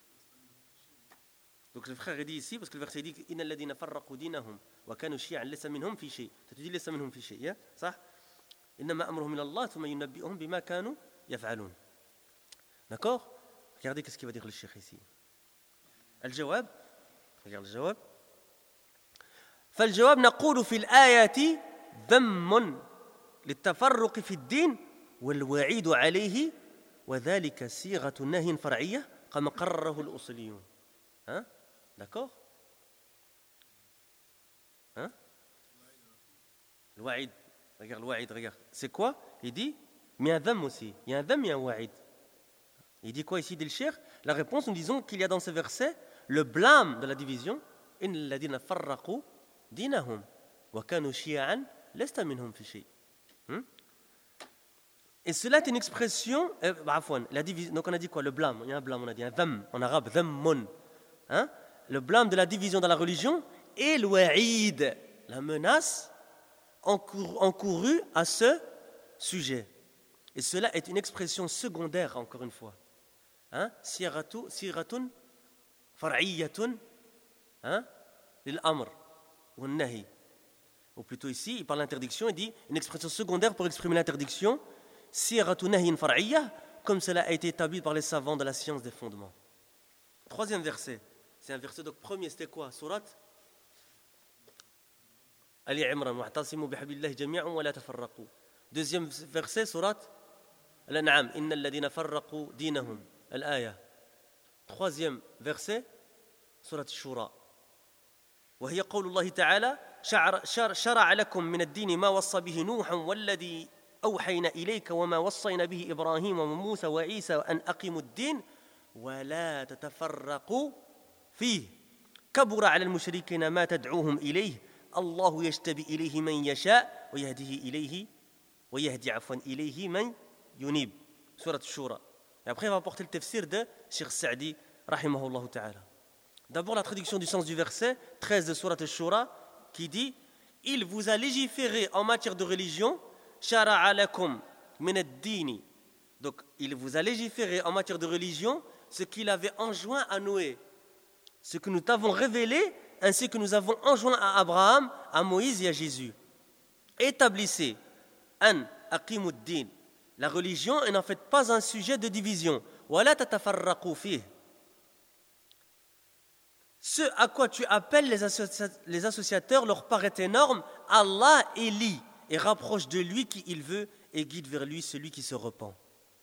Donc le frère dit ici, parce que le verset dit Inna alladhina farraqu dinahum wa kanu shi'an laysa minhum fi shay. Ça te dit laysa minhum fi shay, ya? صح? Innama amruhum ila Allah thumma yunabbi'uhum bima kanu yaf'alun. D'accord? Regardez qu'est-ce qu'il va dire le cheikh ici. Al-jawab, regarde le jawab. فالجواب نقول في الآية ذم للتفرق في الدين والوعيد عليه وذلك صيغة نهي فرعية كما قرره الأصوليون. Hein? D'accord? Hein? Le wa'id. Regarde le wa'id, regarde. C'est quoi? Il dit, mais il y a un dham aussi. Il y a un dham, il y a un wa'id. Il dit quoi ici, dit le cheikh? La réponse, nous disons qu'il y a dans ce verset le blâme de la division. إن الذين فرقوا دينهم وكانوا شيعا لست منهم في شيء. Et cela est une expression, euh, bah, la division, donc on a dit quoi? Le blâme, il y a un blâme, on a dit un dham, en arabe, dhammun. Hein? Le blâme de la division dans la religion et le wa'id, la menace encour- encourue à ce sujet. Et cela est une expression secondaire, encore une fois. Hein? Siratu, siratun far'iyyatun hein? Lil amr ou nahi. Ou plutôt ici, il parle d'interdiction, il dit une expression secondaire pour exprimer l'interdiction. Siratu nahyin far'iyya, comme cela a été établi par les savants de la science des fondements. Troisième verset. C'est un verset, donc premier, c'était quoi? Surat Ali Imran. Wa'tasimu bihablillahi jami'an wa la tafarraqu. Deuxième verset, surat Al-An'am. Innal ladina farraqu dinahum. Al-aya. Troisième verset, surat Shura. وهي قول الله تعالى شرع لكم من الدين ما وصى به نوح والذي أوحينا إليك وما وصينا به إبراهيم وموسى وعيسى أن أقيموا الدين ولا تتفرقوا فيه كبر على المشركين ما تدعوهم إليه الله يجتبي إليه من يشاء ويهديه إليه ويهدي عفوا إليه من ينيب. سورة الشورى. Et après, on va apporter le tafsir de Cheikh Sa'di, rahimahullah ta'ala. D'abord, la traduction du sens du verset treize de Surat al-Shura qui dit « Il vous a légiféré en matière de religion, shara'a lakum min ad-dini » Donc, il vous a légiféré en matière de religion ce qu'il avait enjoint à Noé, ce que nous t'avons révélé, ainsi que nous avons enjoint à Abraham, à Moïse et à Jésus. Établissez an aqimud-din. La religion est en fait pas un sujet de division. Wala tatafarraqu fih. Ce à quoi tu appelles les, associ- les associateurs leur paraît énorme, Allah élit et rapproche de lui qui il veut et guide vers lui celui qui se repent.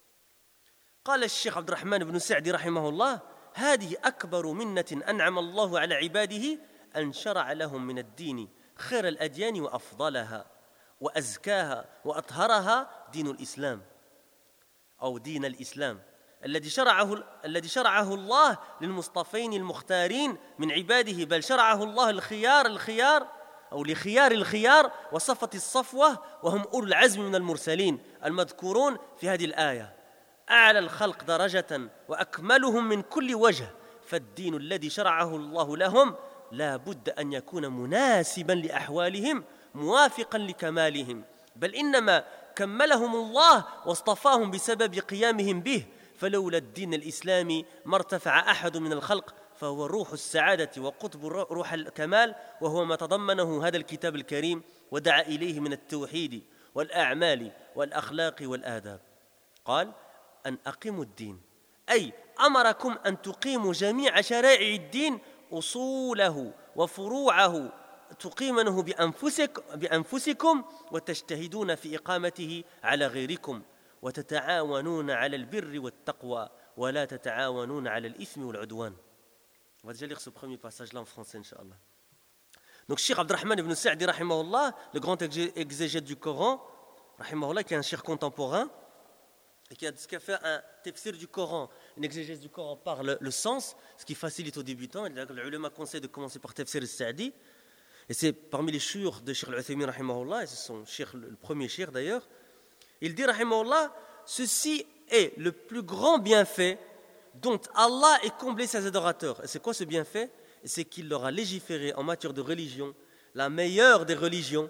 قال الشيخ عبد الرحمن بن سعدي رحمه الله هذه أكبر منة أنعم الله على عباده أن شرع لهم من الدين خير الأديان وأفضلها وأزكاها وأطهرها دين الإسلام أو دين الإسلام الذي شرعه الذي شرعه الله للمصطفين المختارين من عباده بل شرعه الله الخيار الخيار أو لخيار الخيار وصفة الصفوة وهم أولو العزم من المرسلين المذكورون في هذه الآية أعلى الخلق درجة وأكملهم من كل وجه فالدين الذي شرعه الله لهم لا بد أن يكون مناسبا لأحوالهم موافقا لكمالهم بل إنما كملهم الله واصطفاهم بسبب قيامهم به فلولا الدين الإسلامي ما ارتفع أحد من الخلق فهو روح السعادة وقطب روح الكمال وهو ما تضمنه هذا الكتاب الكريم ودعا إليه من التوحيد والأعمال والأخلاق والآداب قال أن أقيموا الدين أي أمركم أن تقيموا جميع شرائع الدين أصوله وفروعه تقيمونه بأنفسك بأنفسكم وتجتهدون في إقامته على غيركم وتتعاونون على البر والتقوى ولا تتعاونون على الإثم والعدوان. On va déjà lire ce premier passage-là en français, Inch'Allah. Donc, Cheikh Abdurrahman ibn Sa'di, rahimahullah, le grand exégète du Coran, rahimahullah, qui est un cheikh contemporain, et qui a, qui a fait un tafsir du Coran, une exégèse du Coran par le, le sens, ce qui facilite aux débutants. Et le ulama conseille de commencer par tafsir al-Sa'di. Et c'est parmi les chouurs de Cheikh al-Uthaymin, rahimahullah, et c'est son cheikh, le premier cheikh d'ailleurs. Il dit, rahimahullah, ceci est le plus grand bienfait dont Allah ait comblé ses adorateurs. Et c'est quoi ce bienfait? C'est qu'il leur a légiféré en matière de religion, la meilleure des religions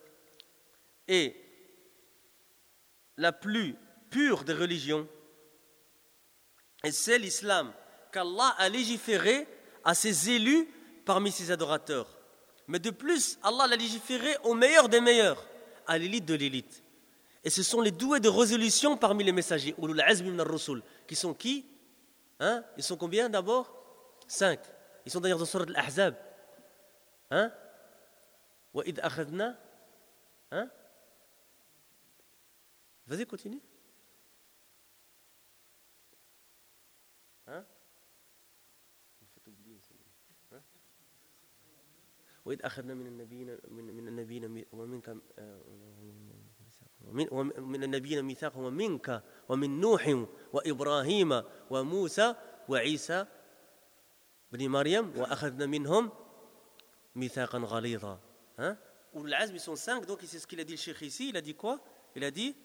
et la plus pure des religions. Et c'est l'islam qu'Allah a légiféré à ses élus parmi ses adorateurs. Mais de plus, Allah l'a légiféré au meilleur des meilleurs, à l'élite de l'élite. Et ce sont les doués de résolution parmi les messagers, ulul azmi min ar-rusul, qui sont qui? Hein? Ils sont combien d'abord? Cinq. Ils sont d'ailleurs dans Surat al-Ahzab. Hein? Wa id akhadna. Hein? Vas-y, continue. Hein? Il faut oublier ça. Hein? Wa id akhadna min an-nabiyina min an-nabiyina wa minka ومن النبيين ميثاقهم ومنك ومن نوح وإبراهيم وموسى وعيسى بن مريم وأخذنا منهم ميثاقا غليظا. Hein? Ulul Azm, ils sont cinq, donc c'est ce qu'il a dit le cheikh ici. Il a dit quoi? Il a dit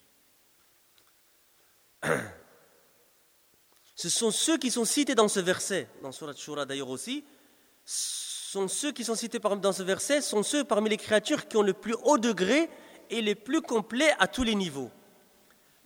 ce sont ceux qui sont cités dans ce verset, dans Surat Shura d'ailleurs aussi, sont ceux qui sont cités dans ce verset, sont ceux parmi les créatures qui ont le plus haut degré et les plus complets à tous les niveaux.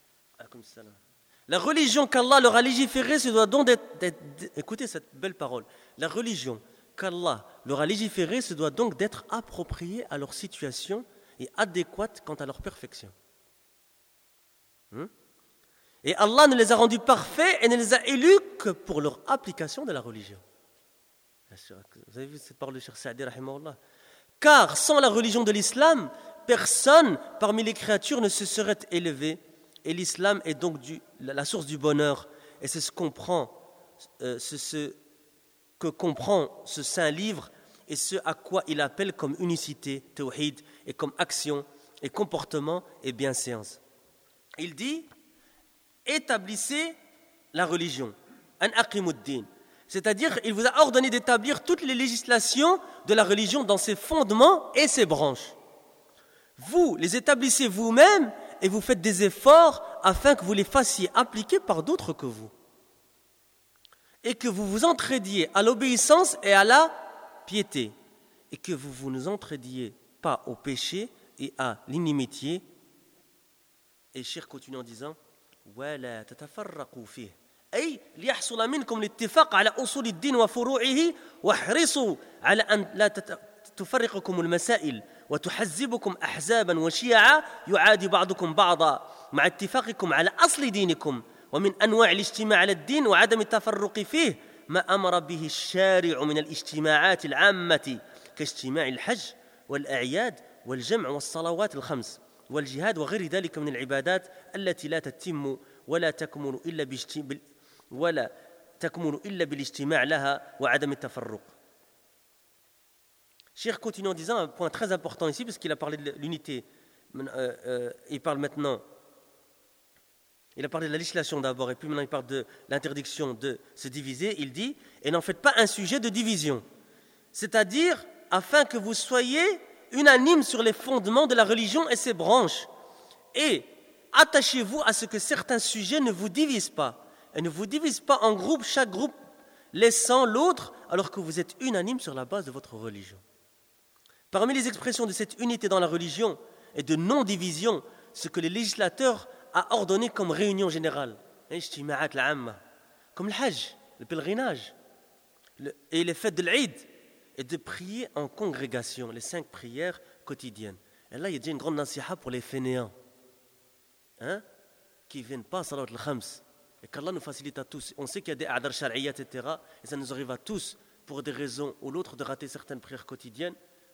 La religion qu'Allah leur a légiférée se doit donc d'être, d'être, écoutez cette belle parole, la religion qu'Allah leur a légiférée se doit donc d'être appropriée à leur situation et adéquate quant à leur perfection. Hmm? Et Allah ne les a rendus parfaits et ne les a élus que pour leur application de la religion. Vous avez vu cette parole de Cheikh Saadi, rahimahullah. Car sans la religion de l'islam, personne parmi les créatures ne se serait élevé. Et l'islam est donc du, la source du bonheur. Et c'est ce, comprend, euh, c'est ce que comprend ce saint livre et ce à quoi il appelle comme unicité, tawhid, et comme action et comportement et bienséance. Il dit, établissez la religion, an aqimuddin. C'est-à-dire, il vous a ordonné d'établir toutes les législations de la religion dans ses fondements et ses branches. Vous les établissez vous-même et vous faites des efforts afin que vous les fassiez appliquer par d'autres que vous. Et que vous vous entraidiez à l'obéissance et à la piété. Et que vous vous ne entraidiez pas au péché et à l'inimitié. Et Cheikh continue en disant وَلَا تَتَفَرَّقُوا فِيهِ أي ليحصل منكم الاتفاق على أصول الدين وفروعه واحرصوا على أن لا تفرقكم المسائل وتحزبكم أحزابا وشيعا يعادي بعضكم بعضا مع اتفاقكم على أصل دينكم ومن أنواع الاجتماع على الدين وعدم التفرق فيه ما أمر به الشارع من الاجتماعات العامة كاجتماع الحج والأعياد والجمع والصلوات الخمس والجهاد وغير ذلك من العبادات التي لا تتم ولا تكمل إلا باجتماع ولا تكمل إلا بالاجتماع لها وعدم التفرق. Cheikh continue en disant un point très important ici, parce qu'il a parlé de l'unité. Euh, euh, il parle maintenant, il a parlé de la législation d'abord, et puis maintenant il parle de l'interdiction de se diviser. Il dit, et n'en faites pas un sujet de division. C'est-à-dire, afin que vous soyez unanimes sur les fondements de la religion et ses branches. Et attachez-vous à ce que certains sujets ne vous divisent pas. Et ne vous divisent pas en groupes, chaque groupe laissant l'autre, alors que vous êtes unanimes sur la base de votre religion. Parmi les expressions de cette unité dans la religion et de non-division, ce que les législateurs ont ordonné comme réunion générale, comme le hajj, le pèlerinage, et les fêtes de l'Eid, et de prier en congrégation, les cinq prières quotidiennes. Et là, il y a déjà une grande nasiha pour les fainéants, hein, qui ne viennent pas à Salat al-Khams, et qu'Allah nous facilite à tous. On sait qu'il y a des adar shari'iyat, et cetera, et ça nous arrive à tous, pour des raisons ou l'autre, de rater certaines prières quotidiennes.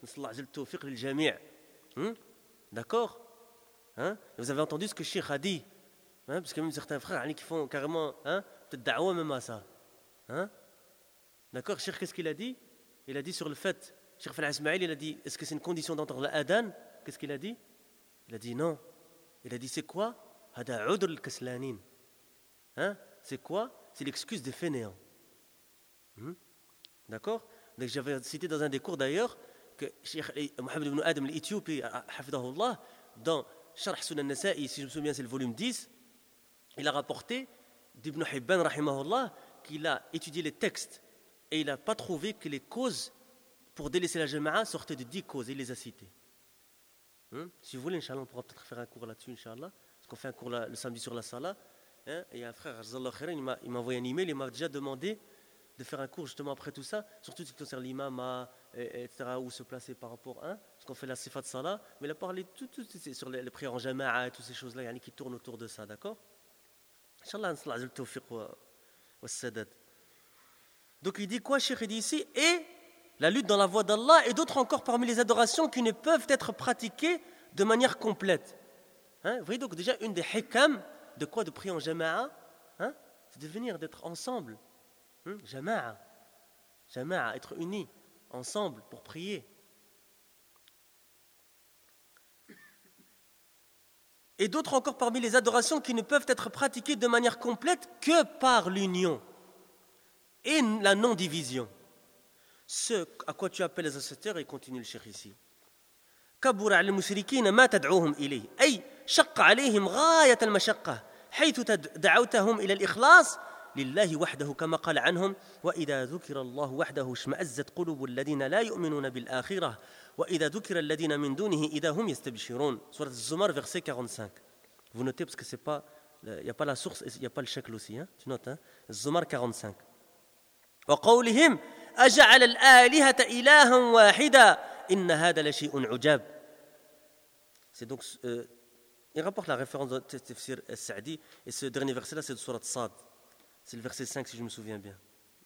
D'accord, hein? Vous avez entendu ce que Cheikh a dit, hein? Parce qu'il y a même certains frères qui font carrément, hein, peut-être da'wa même à ça, hein? D'accord, Cheikh, qu'est-ce qu'il a dit? Il a dit sur le fait, Cheikh Fallah Ismail, il a dit, est-ce que c'est une condition d'entendre l'adhan? Qu'est-ce qu'il a dit? Il a dit non. Il a dit, c'est quoi? Hada udr al-kaslanin. Hein? C'est quoi? C'est l'excuse des fainéants. Hmm? D'accord? Donc j'avais cité dans un des cours d'ailleurs que Cheikh Mohamed ibn Adam l'Éthiopie, hafidahullah, dans Sharh Sunan Nasa'i, si je me souviens c'est le volume dix, il a rapporté d'Ibn Hibban rahimahullah qu'il a étudié les textes et il n'a pas trouvé que les causes pour délaisser la jama'a sortaient de dix causes, il les a citées. Hum? Si vous voulez, Inch'Allah, on pourra peut-être faire un cours là-dessus, Inch'Allah, parce qu'on fait un cours là, le samedi sur la salat, hein, et un frère, il m'a, il m'a envoyé un email, il m'a déjà demandé de faire un cours justement après tout ça, surtout ce qui concerne l'imam, et cetera, où se placer par rapport à, hein, parce qu'on fait la sifat salat, mais il a parlé tout, tout, tout, sur les, les prières en jama'a et toutes ces choses-là qui tournent autour de ça, d'accord? Inch'Allah, le tawfiq wa sadad. Donc il dit quoi, Cheikh? Il dit ici, et la lutte dans la voie d'Allah, et d'autres encore parmi les adorations qui ne peuvent être pratiquées de manière complète. Hein? Vous voyez donc déjà une des hikam de quoi? De prier en jama'a, hein? C'est de venir, d'être ensemble. Hum, jama'a, jama'a, être unis ensemble pour prier. Et d'autres encore parmi les adorations qui ne peuvent être pratiquées de manière complète que par l'union et la non-division. Ce à quoi tu appelles les associateurs, et continue le cheikh ici. كبر على المشركين ما تدعوهم إليه أي شق عليهم غاية المشقة حيث دعوتهم إلى الإخلاص لله وحده كما قال عنهم وإذا ذكر الله وحده اشمأزت قلوب الذين لا يؤمنون بالآخرة وإذا ذكر الذين من دونه إذا هم يستبشرون. Sourate Az-Zumar, verset quarante-cinq. Vous notez parce que ce n'est pas il n'y a pas la source, il n'y a pas le shakl aussi, hein, tu notes, hein, Zumar quarante-cinq. وقولهم أجعل الآلهة إلها واحدا إن هذا لشيء عجاب. C'est donc, euh, il rapporte la référence de Tafsir al-Sa'di, et ce dernier verset-là, c'est de Surat Sad. C'est le verset cinq, si je me souviens bien.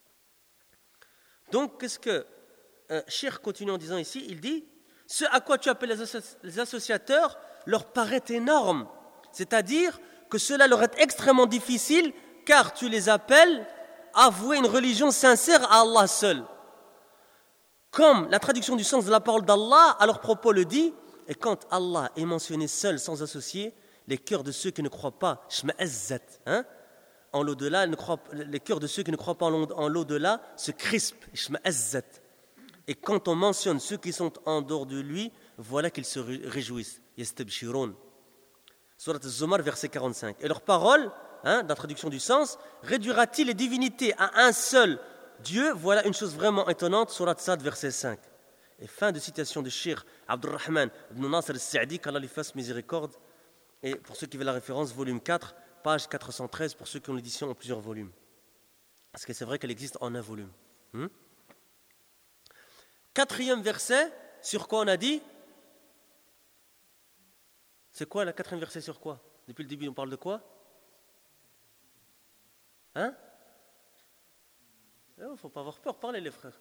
Donc, qu'est-ce que euh, Cheikh continue en disant ici? Il dit, ce à quoi tu appelles les, associ- les associateurs leur paraît énorme. C'est-à-dire que cela leur est extrêmement difficile, car tu les appelles à avouer une religion sincère à Allah seul. Comme la traduction du sens de la parole d'Allah à leur propos le dit, et quand Allah est mentionné seul, sans associé, les cœurs de ceux qui ne croient pas, shma'azzat, hein, en l'au-delà, ne croient, les cœurs de ceux qui ne croient pas en l'au-delà se crispent, shma'azzat. Et quand on mentionne ceux qui sont en dehors de lui, voilà qu'ils se réjouissent. Yastabshirun. Surat Az-Zumar, verset quarante-cinq. Et leur parole, hein, dans la traduction du sens, réduira-t-il les divinités à un seul Dieu? Voilà une chose vraiment étonnante. Surat Sad, verset cinq. Et fin de citation de Cheikh Abdurrahman ibn Nasr al-Sa'di, qu'Allah lui fasse miséricorde. Et pour ceux qui veulent la référence, volume quatre, page quatre cent treize, pour ceux qui ont l'édition en plusieurs volumes. Parce que c'est vrai qu'elle existe en un volume. Hmm? Quatrième verset, sur quoi on a dit? C'est quoi la quatrième verset sur quoi? Depuis le début, on parle de quoi? Hein? Il ne faut pas avoir peur, parlez les frères.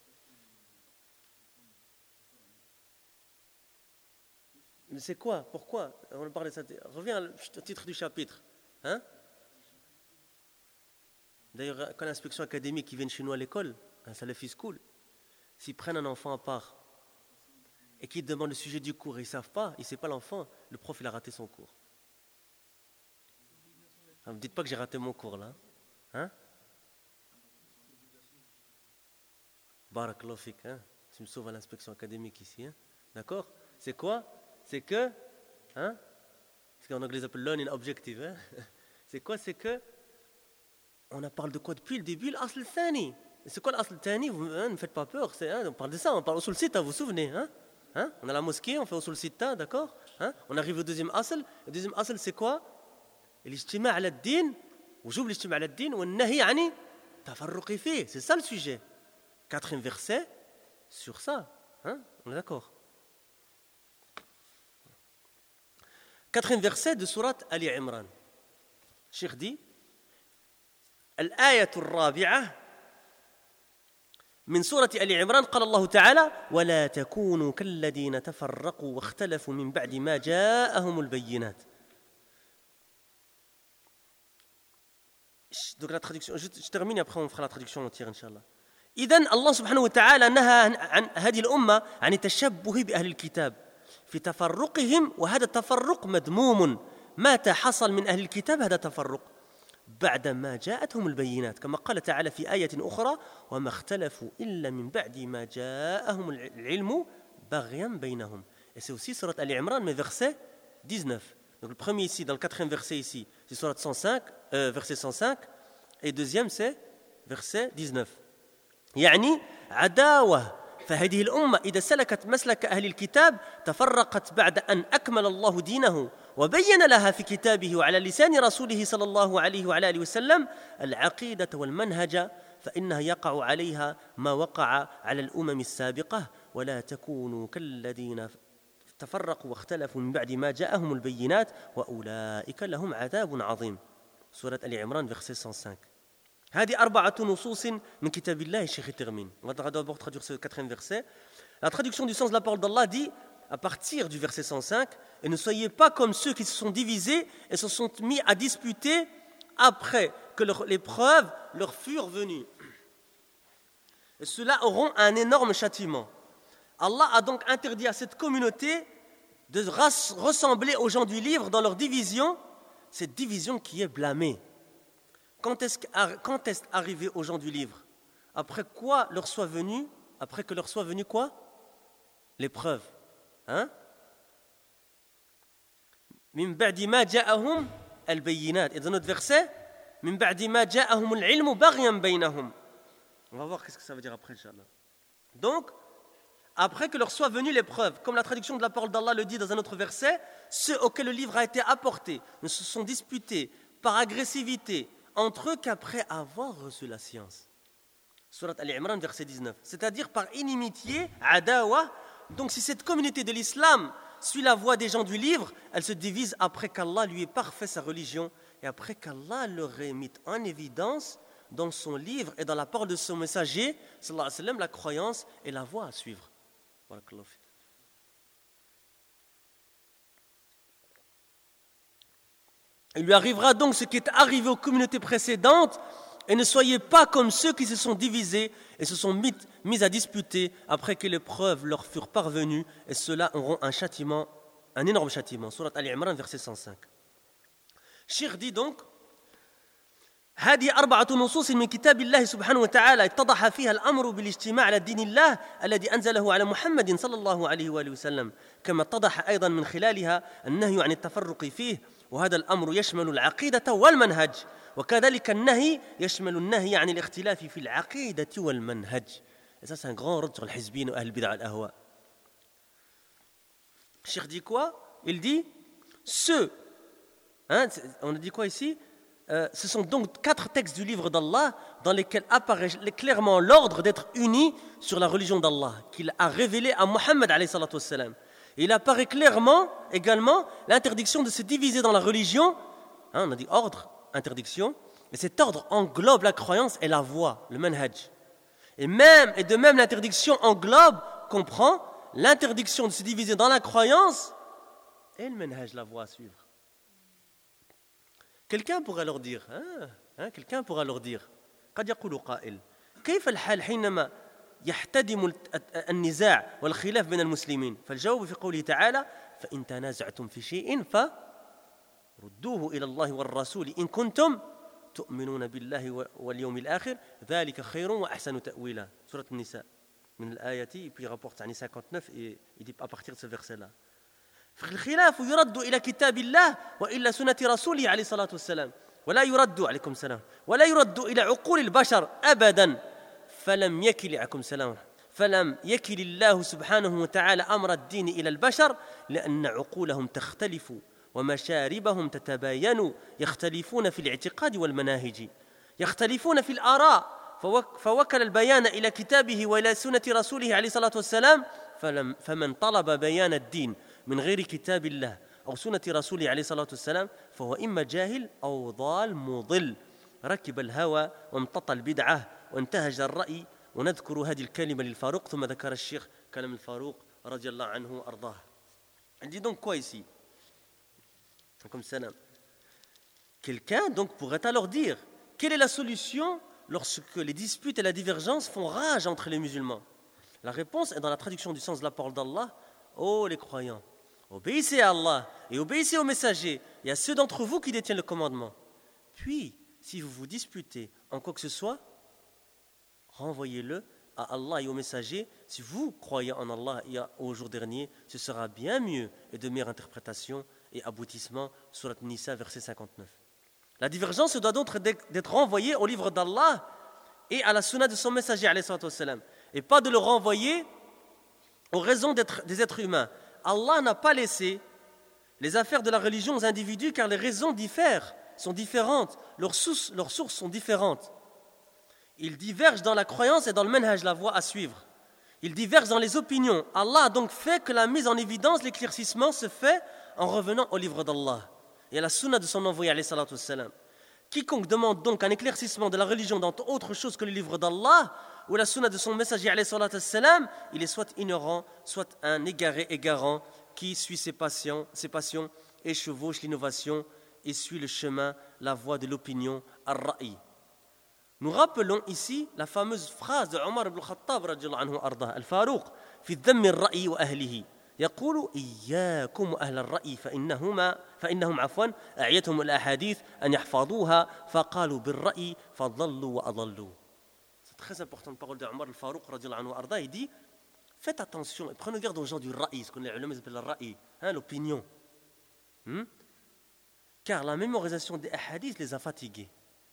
Mais c'est quoi? Pourquoi? On parle de ça. Reviens au titre du chapitre. Hein? D'ailleurs, quand l'inspection académique qui vient chez nous à l'école, un Salafi School, s'ils prennent un enfant à part et qu'ils demandent le sujet du cours et ils ne savent pas, il ne sait pas l'enfant, le prof il a raté son cours. Ne me dites pas que j'ai raté mon cours là. Hein? Barakallahu fik, hein? Tu me sauves à l'inspection académique ici. Hein? D'accord? C'est quoi? C'est que, hein? C'est qu'en anglais ils appellent learning objective. Hein? C'est quoi? C'est que, on a parlé de quoi depuis le début? L'asl thani. C'est quoi l'asl thani? Vous hein, ne faites pas peur. C'est, hein, on parle de ça, on parle usul sita, vous vous souvenez? Hein? Hein? On a la mosquée, on fait usul sita, d'accord? Hein? On arrive au deuxième asl. Le deuxième asl, c'est quoi? L'ijtima' ala ad-din, wujub l'ijtima' ala ad-din, wa an-nahy ani tafarruqi fihi. C'est ça le sujet. Quatrième verset, sur ça. Hein? On est d'accord? Quatrième verset de sourate Ali Imran. Cheikh dit, الآية الرابعة من سورة آل عمران قال الله تعالى ولا تكونوا كالذين تفرقوا واختلفوا من بعد ما جاءهم البينات. Donc la traduction, je, je termine après on fera la traduction entière Inch'Allah. إذن الله سبحانه وتعالى نهى عن هذه الأمة عن التشبه بأهل الكتاب في تفرقهم وهذا التفرق مذموم. متى حصل من أهل الكتاب هذا تفرق؟ بعدما جاءتهم البينات كما قال تعالى في آية أخرى وما اختلفوا إلا من بعد ما جاءهم العلم بغيا بينهم. Et c'est aussi surat Ali Imran, mais verset dix-neuf. Donc le premier ici, dans le quatrième verset ici, c'est surat cent cinq, euh, verset cent cinq, et deuxième c'est verset dix-neuf. يعني عداوة فهذه الأمة إذا سلكت مسلك أهل الكتاب تفرقت بعد أن أكمل الله دينه وبين لها في كتابه وعلى لسان رسوله صلى الله عليه وعلى آله وسلم العقيدة والمنهج فإنها يقع عليها ما وقع على الأمم السابقة ولا تكونوا كالذين تفرقوا واختلفوا من بعد ما جاءهم البينات وأولئك لهم عذاب عظيم. سورة آل عمران verset cent cinq. هذه أربعة نصوص من كتاب الله. الشيخ termine. On va d'abord traduire ce quatrième verset. La traduction du sens de la parole d'Allah dit à partir du verset cent cinq, et ne soyez pas comme ceux qui se sont divisés et se sont mis à disputer après que leur, les preuves leur furent venues. Et ceux-là auront un énorme châtiment. Allah a donc interdit à cette communauté de ressembler aux gens du livre dans leur division, cette division qui est blâmée. Quand est-ce, quand est-ce arrivé aux gens du livre? Après quoi leur soit venu? Après que leur soit venu quoi? L'épreuve. Hein? Min ba'di ma ja'ahum al-bayyinat. Et dans notre verset, min ba'di ma ja'ahum al-ilmu baghyan baynahum. On va voir qu'est-ce que ça veut dire après, Inch'Allah. Donc, après que leur soit venue l'épreuve, comme la traduction de la parole d'Allah le dit dans un autre verset, ceux auxquels le livre a été apporté ne se sont disputés par agressivité entre eux qu'après avoir reçu la science. Surat Al-Imran, verset dix-neuf. C'est-à-dire par inimitié, adawa. Donc si cette communauté de l'islam suit la voie des gens du livre, elle se divise après qu'Allah lui ait parfait sa religion et après qu'Allah leur ait mis en évidence dans son livre et dans la parole de son messager, sallallahu alayhi wa sallam, la croyance et la voie à suivre. Il lui arrivera donc ce qui est arrivé aux communautés précédentes, et ne soyez pas comme ceux qui se sont divisés et se sont mis, mis à disputer après que les preuves leur furent parvenues, et ceux-là auront un châtiment, un énorme châtiment. Surat Al-Imran, verset cent cinq. Cheikh dit donc, هذه أربعة نصوص من كتاب الله سبحانه وتعالى اتضح فيها الأمر بالاجتماع على دين الله الذي أنزله على محمد صلى الله عليه وآله وسلم كما اتضح أيضا من خلالها النهي عن التفرق فيه وهذا الأمر يشمل العقيدة والمنهج وكذلك النهي يشمل النهي عن الاختلاف في العقيدة والمنهج. Et ça c'est un grand rod sur le hizbin ou ahl bid'a al-ahwa. Cheikh dit quoi? Il dit ceux, hein, on a dit quoi ici? Euh, ce sont donc quatre textes du livre d'Allah dans lesquels apparaît clairement l'ordre d'être unis sur la religion d'Allah qu'il a révélé à Muhammad alayhi salatu wassalam. Et il apparaît clairement également l'interdiction de se diviser dans la religion, hein, on a dit ordre, interdiction, et cet ordre englobe la croyance et la voie, le manhaj. Et même et de même l'interdiction englobe, comprend l'interdiction de se diviser dans la croyance et le manhaj, la voie à suivre. Quelqu'un pourrait leur dire, hein, hein, quelqu'un pourrait leur dire, قد يقول قائل كيف الحال حينما يحتدم النزاع والخلاف بين المسلمين فالجواب في قوله تعالى فإن تنازعتم في شيء فردوه إلى الله والرسول إن كنتم تؤمنون بالله واليوم الآخر ذلك خير وأحسن تأويلا سورة النساء من الآية et puis il rapporte à cinquante-neuf et il dit à partir de ce verset là فالخلاف يرد إلى كتاب الله وإلى سنة رسوله عليه الصلاة والسلام ولا يرد عليكم السلام ولا يرد إلى عقول البشر أبدا فلم يكل عليكم السلام فلم يكل الله سبحانه وتعالى أمر الدين إلى البشر لأن عقولهم تختلف ومشاربهم تتباين يختلفون في الاعتقاد والمناهج يختلفون في الآراء فوكل البيان إلى كتابه وإلى سنة رسوله عليه الصلاة والسلام فلم فمن طلب بيان الدين من غير كتاب الله أو سنة رسوله عليه الصلاة والسلام فهو إما جاهل أو ضال مضل ركب الهوى وامتطى البدعة وانتهج الرأي ونذكر هذه الكلمة للفاروق ثم ذكر الشيخ كلام الفاروق رضي الله عنه وأرضاه. Il dit donc quoi ici? Comme salam. Quelqu'un donc pourrait alors dire quelle est la solution lorsque les disputes et la divergence font rage entre les musulmans? La réponse est dans la traduction du sens de la parole d'Allah. Oh les croyants, obéissez à Allah et obéissez aux messagers et à ceux d'entre vous qui détiennent le commandement. Puis, si vous vous disputez en quoi que ce soit, renvoyez-le à Allah et aux messagers. Si vous croyez en Allah et au jour dernier, ce sera bien mieux et de meilleure interprétation et aboutissement. Surat Nisa, verset cinquante-neuf. La divergence doit donc d'être renvoyée au livre d'Allah et à la sunna de son messager, alayhi salatu wassalam, et pas de le renvoyer aux raisons d'être des êtres humains. Allah n'a pas laissé les affaires de la religion aux individus car les raisons diffèrent, sont différentes, leurs sources, leurs sources sont différentes. Ils divergent dans la croyance et dans le manhaj, la voie à suivre. Ils divergent dans les opinions. Allah a donc fait que la mise en évidence, l'éclaircissement se fait en revenant au livre d'Allah et à la sunna de son envoyé, alayhi salatu wassalam. Quiconque demande donc un éclaircissement de la religion dans autre chose que le livre d'Allah ou la sunna de son messager, alayhi salatu wassalam, il est soit ignorant, soit un égaré égarant qui suit ses passions, ses passions et chevauche l'innovation et suit le chemin, la voie de l'opinion, ar-ra'i. Nous rappelons ici la fameuse phrase de Omar ibn Khattab radiyallahu anhu arda, al-Farouq, fi dhamm ar-ra'i wa ahlihi. يقول إياكم أهل الرأي فإنهما فإنهم عفوا أعيتهم الأحاديث أن يحفظوها فقالوا بالرأي فضلوا وأضلوا. C'est très important la parole de Omar al-Farouq radiyallahu anhu arda. Il dit faites attention et prenez garde aux gens du ra'i, ce que les ulama appellent le ra'i, hein, l'opinion. Hmm? Car la mémorisation des hadiths les a fatigués.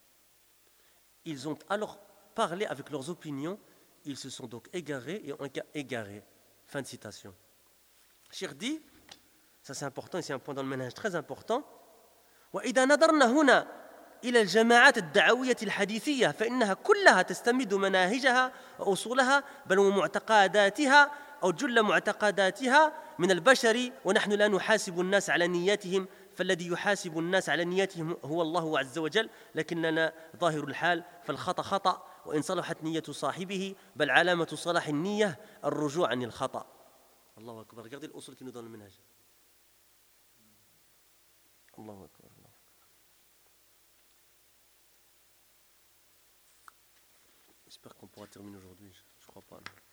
Ils ont alors parlé avec leurs opinions, ils se sont donc égarés et ont égaré. Fin de citation. Cheikh dit, ça c'est important et c'est un point dans le manhaj très important. وإذا نظرنا هنا إلى الجماعات الدعوية الحديثية فإنها كلها تستمد مناهجها وأصولها بل ومعتقداتها أو جل معتقداتها من البشر، ونحن لا نحاسب الناس على نياتهم، فالذي يحاسب الناس على نياتهم هو الله عز وجل، لكننا ظاهر الحال فالخطأ خطأ، وإن صلحت نية صاحبه بل علامة صلاح النية الرجوع عن الخطأ. الله أكبر. Regardez l'usul qui nous donne le ménage. الله أكبر. J'espère qu'on pourra terminer aujourd'hui, je ne crois pas. Non.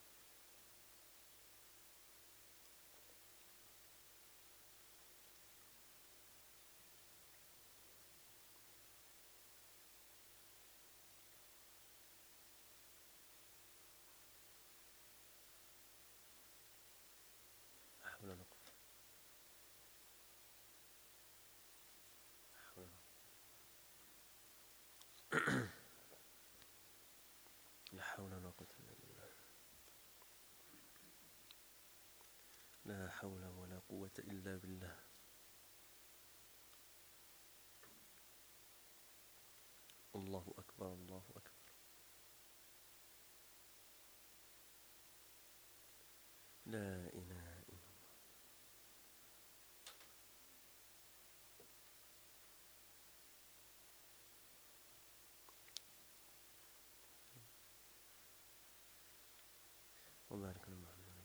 لا حول ولا قوة إلا بالله. لا حول ولا قوة إلا بالله. الله أكبر الله أكبر. لا إله إلا الله. وبارك الله.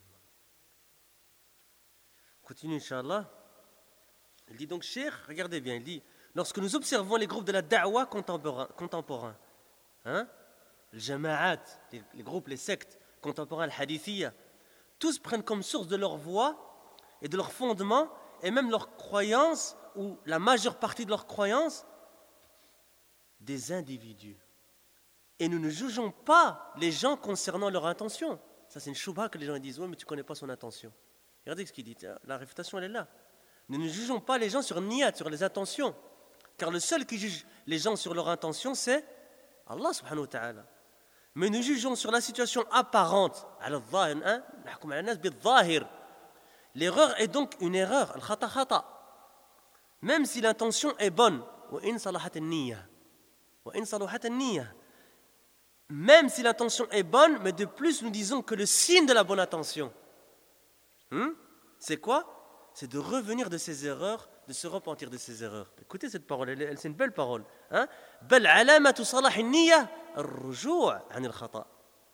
Continue, Inch'Allah. Il dit donc, Cheikh, regardez bien, il dit, lorsque nous observons les groupes de la da'wa contemporains, contemporains hein, les jama'at, les, les groupes, les sectes contemporains, les hadithiyya, tous prennent comme source de leur voix et de leur fondement, et même leur croyance, ou la majeure partie de leur croyance, des individus. Et nous ne jugeons pas les gens concernant leur intention. Ça, c'est une choubha que les gens disent, oui, mais tu ne connais pas son intention. Regardez ce qu'il dit, la réfutation, elle est là. Nous ne jugeons pas les gens sur niyat, sur les intentions. Car le seul qui juge les gens sur leur intention, c'est Allah subhanahu wa ta'ala. Mais nous jugeons sur la situation apparente. L'erreur est donc une erreur. Même si l'intention est bonne. Même si l'intention est bonne, mais de plus nous disons que le signe de la bonne intention, hmm, c'est quoi? C'est de revenir de ses erreurs, de se repentir de ses erreurs. Écoutez cette parole, elle, elle, c'est une belle parole. بل علامة صلاح النية الرجوع عن الخطأ.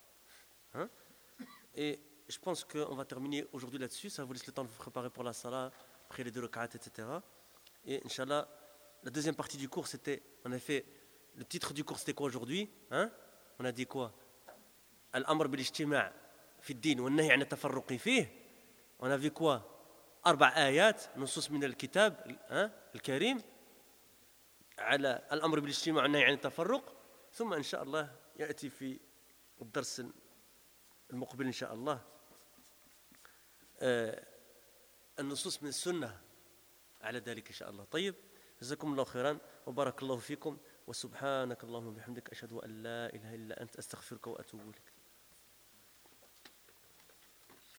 Et je pense qu'on va terminer aujourd'hui là-dessus. Ça vous laisse le temps de vous préparer pour la salat, après les deux rak'at, et cetera. Et Inch'Allah, la deuxième partie du cours, c'était, on a fait, le titre du cours, c'était quoi aujourd'hui, hein? On a dit quoi? Al-amr bil-ijtima' fi ad-din wa an-nahy 'an at-tafarruq fihi. On a vu quoi? أربع آيات نصوص من الكتاب الكريم على الأمر بالاجتماع والنهي عن التفرق. ثم إن شاء الله يأتي في الدرس المقبل إن شاء الله النصوص من السنة على ذلك إن شاء الله. طيب، جزاكم الله خيرا وبارك الله فيكم وسبحانك اللهم وبحمدك أشهد أن لا إله إلا أنت أستغفرك وأتوب إليك.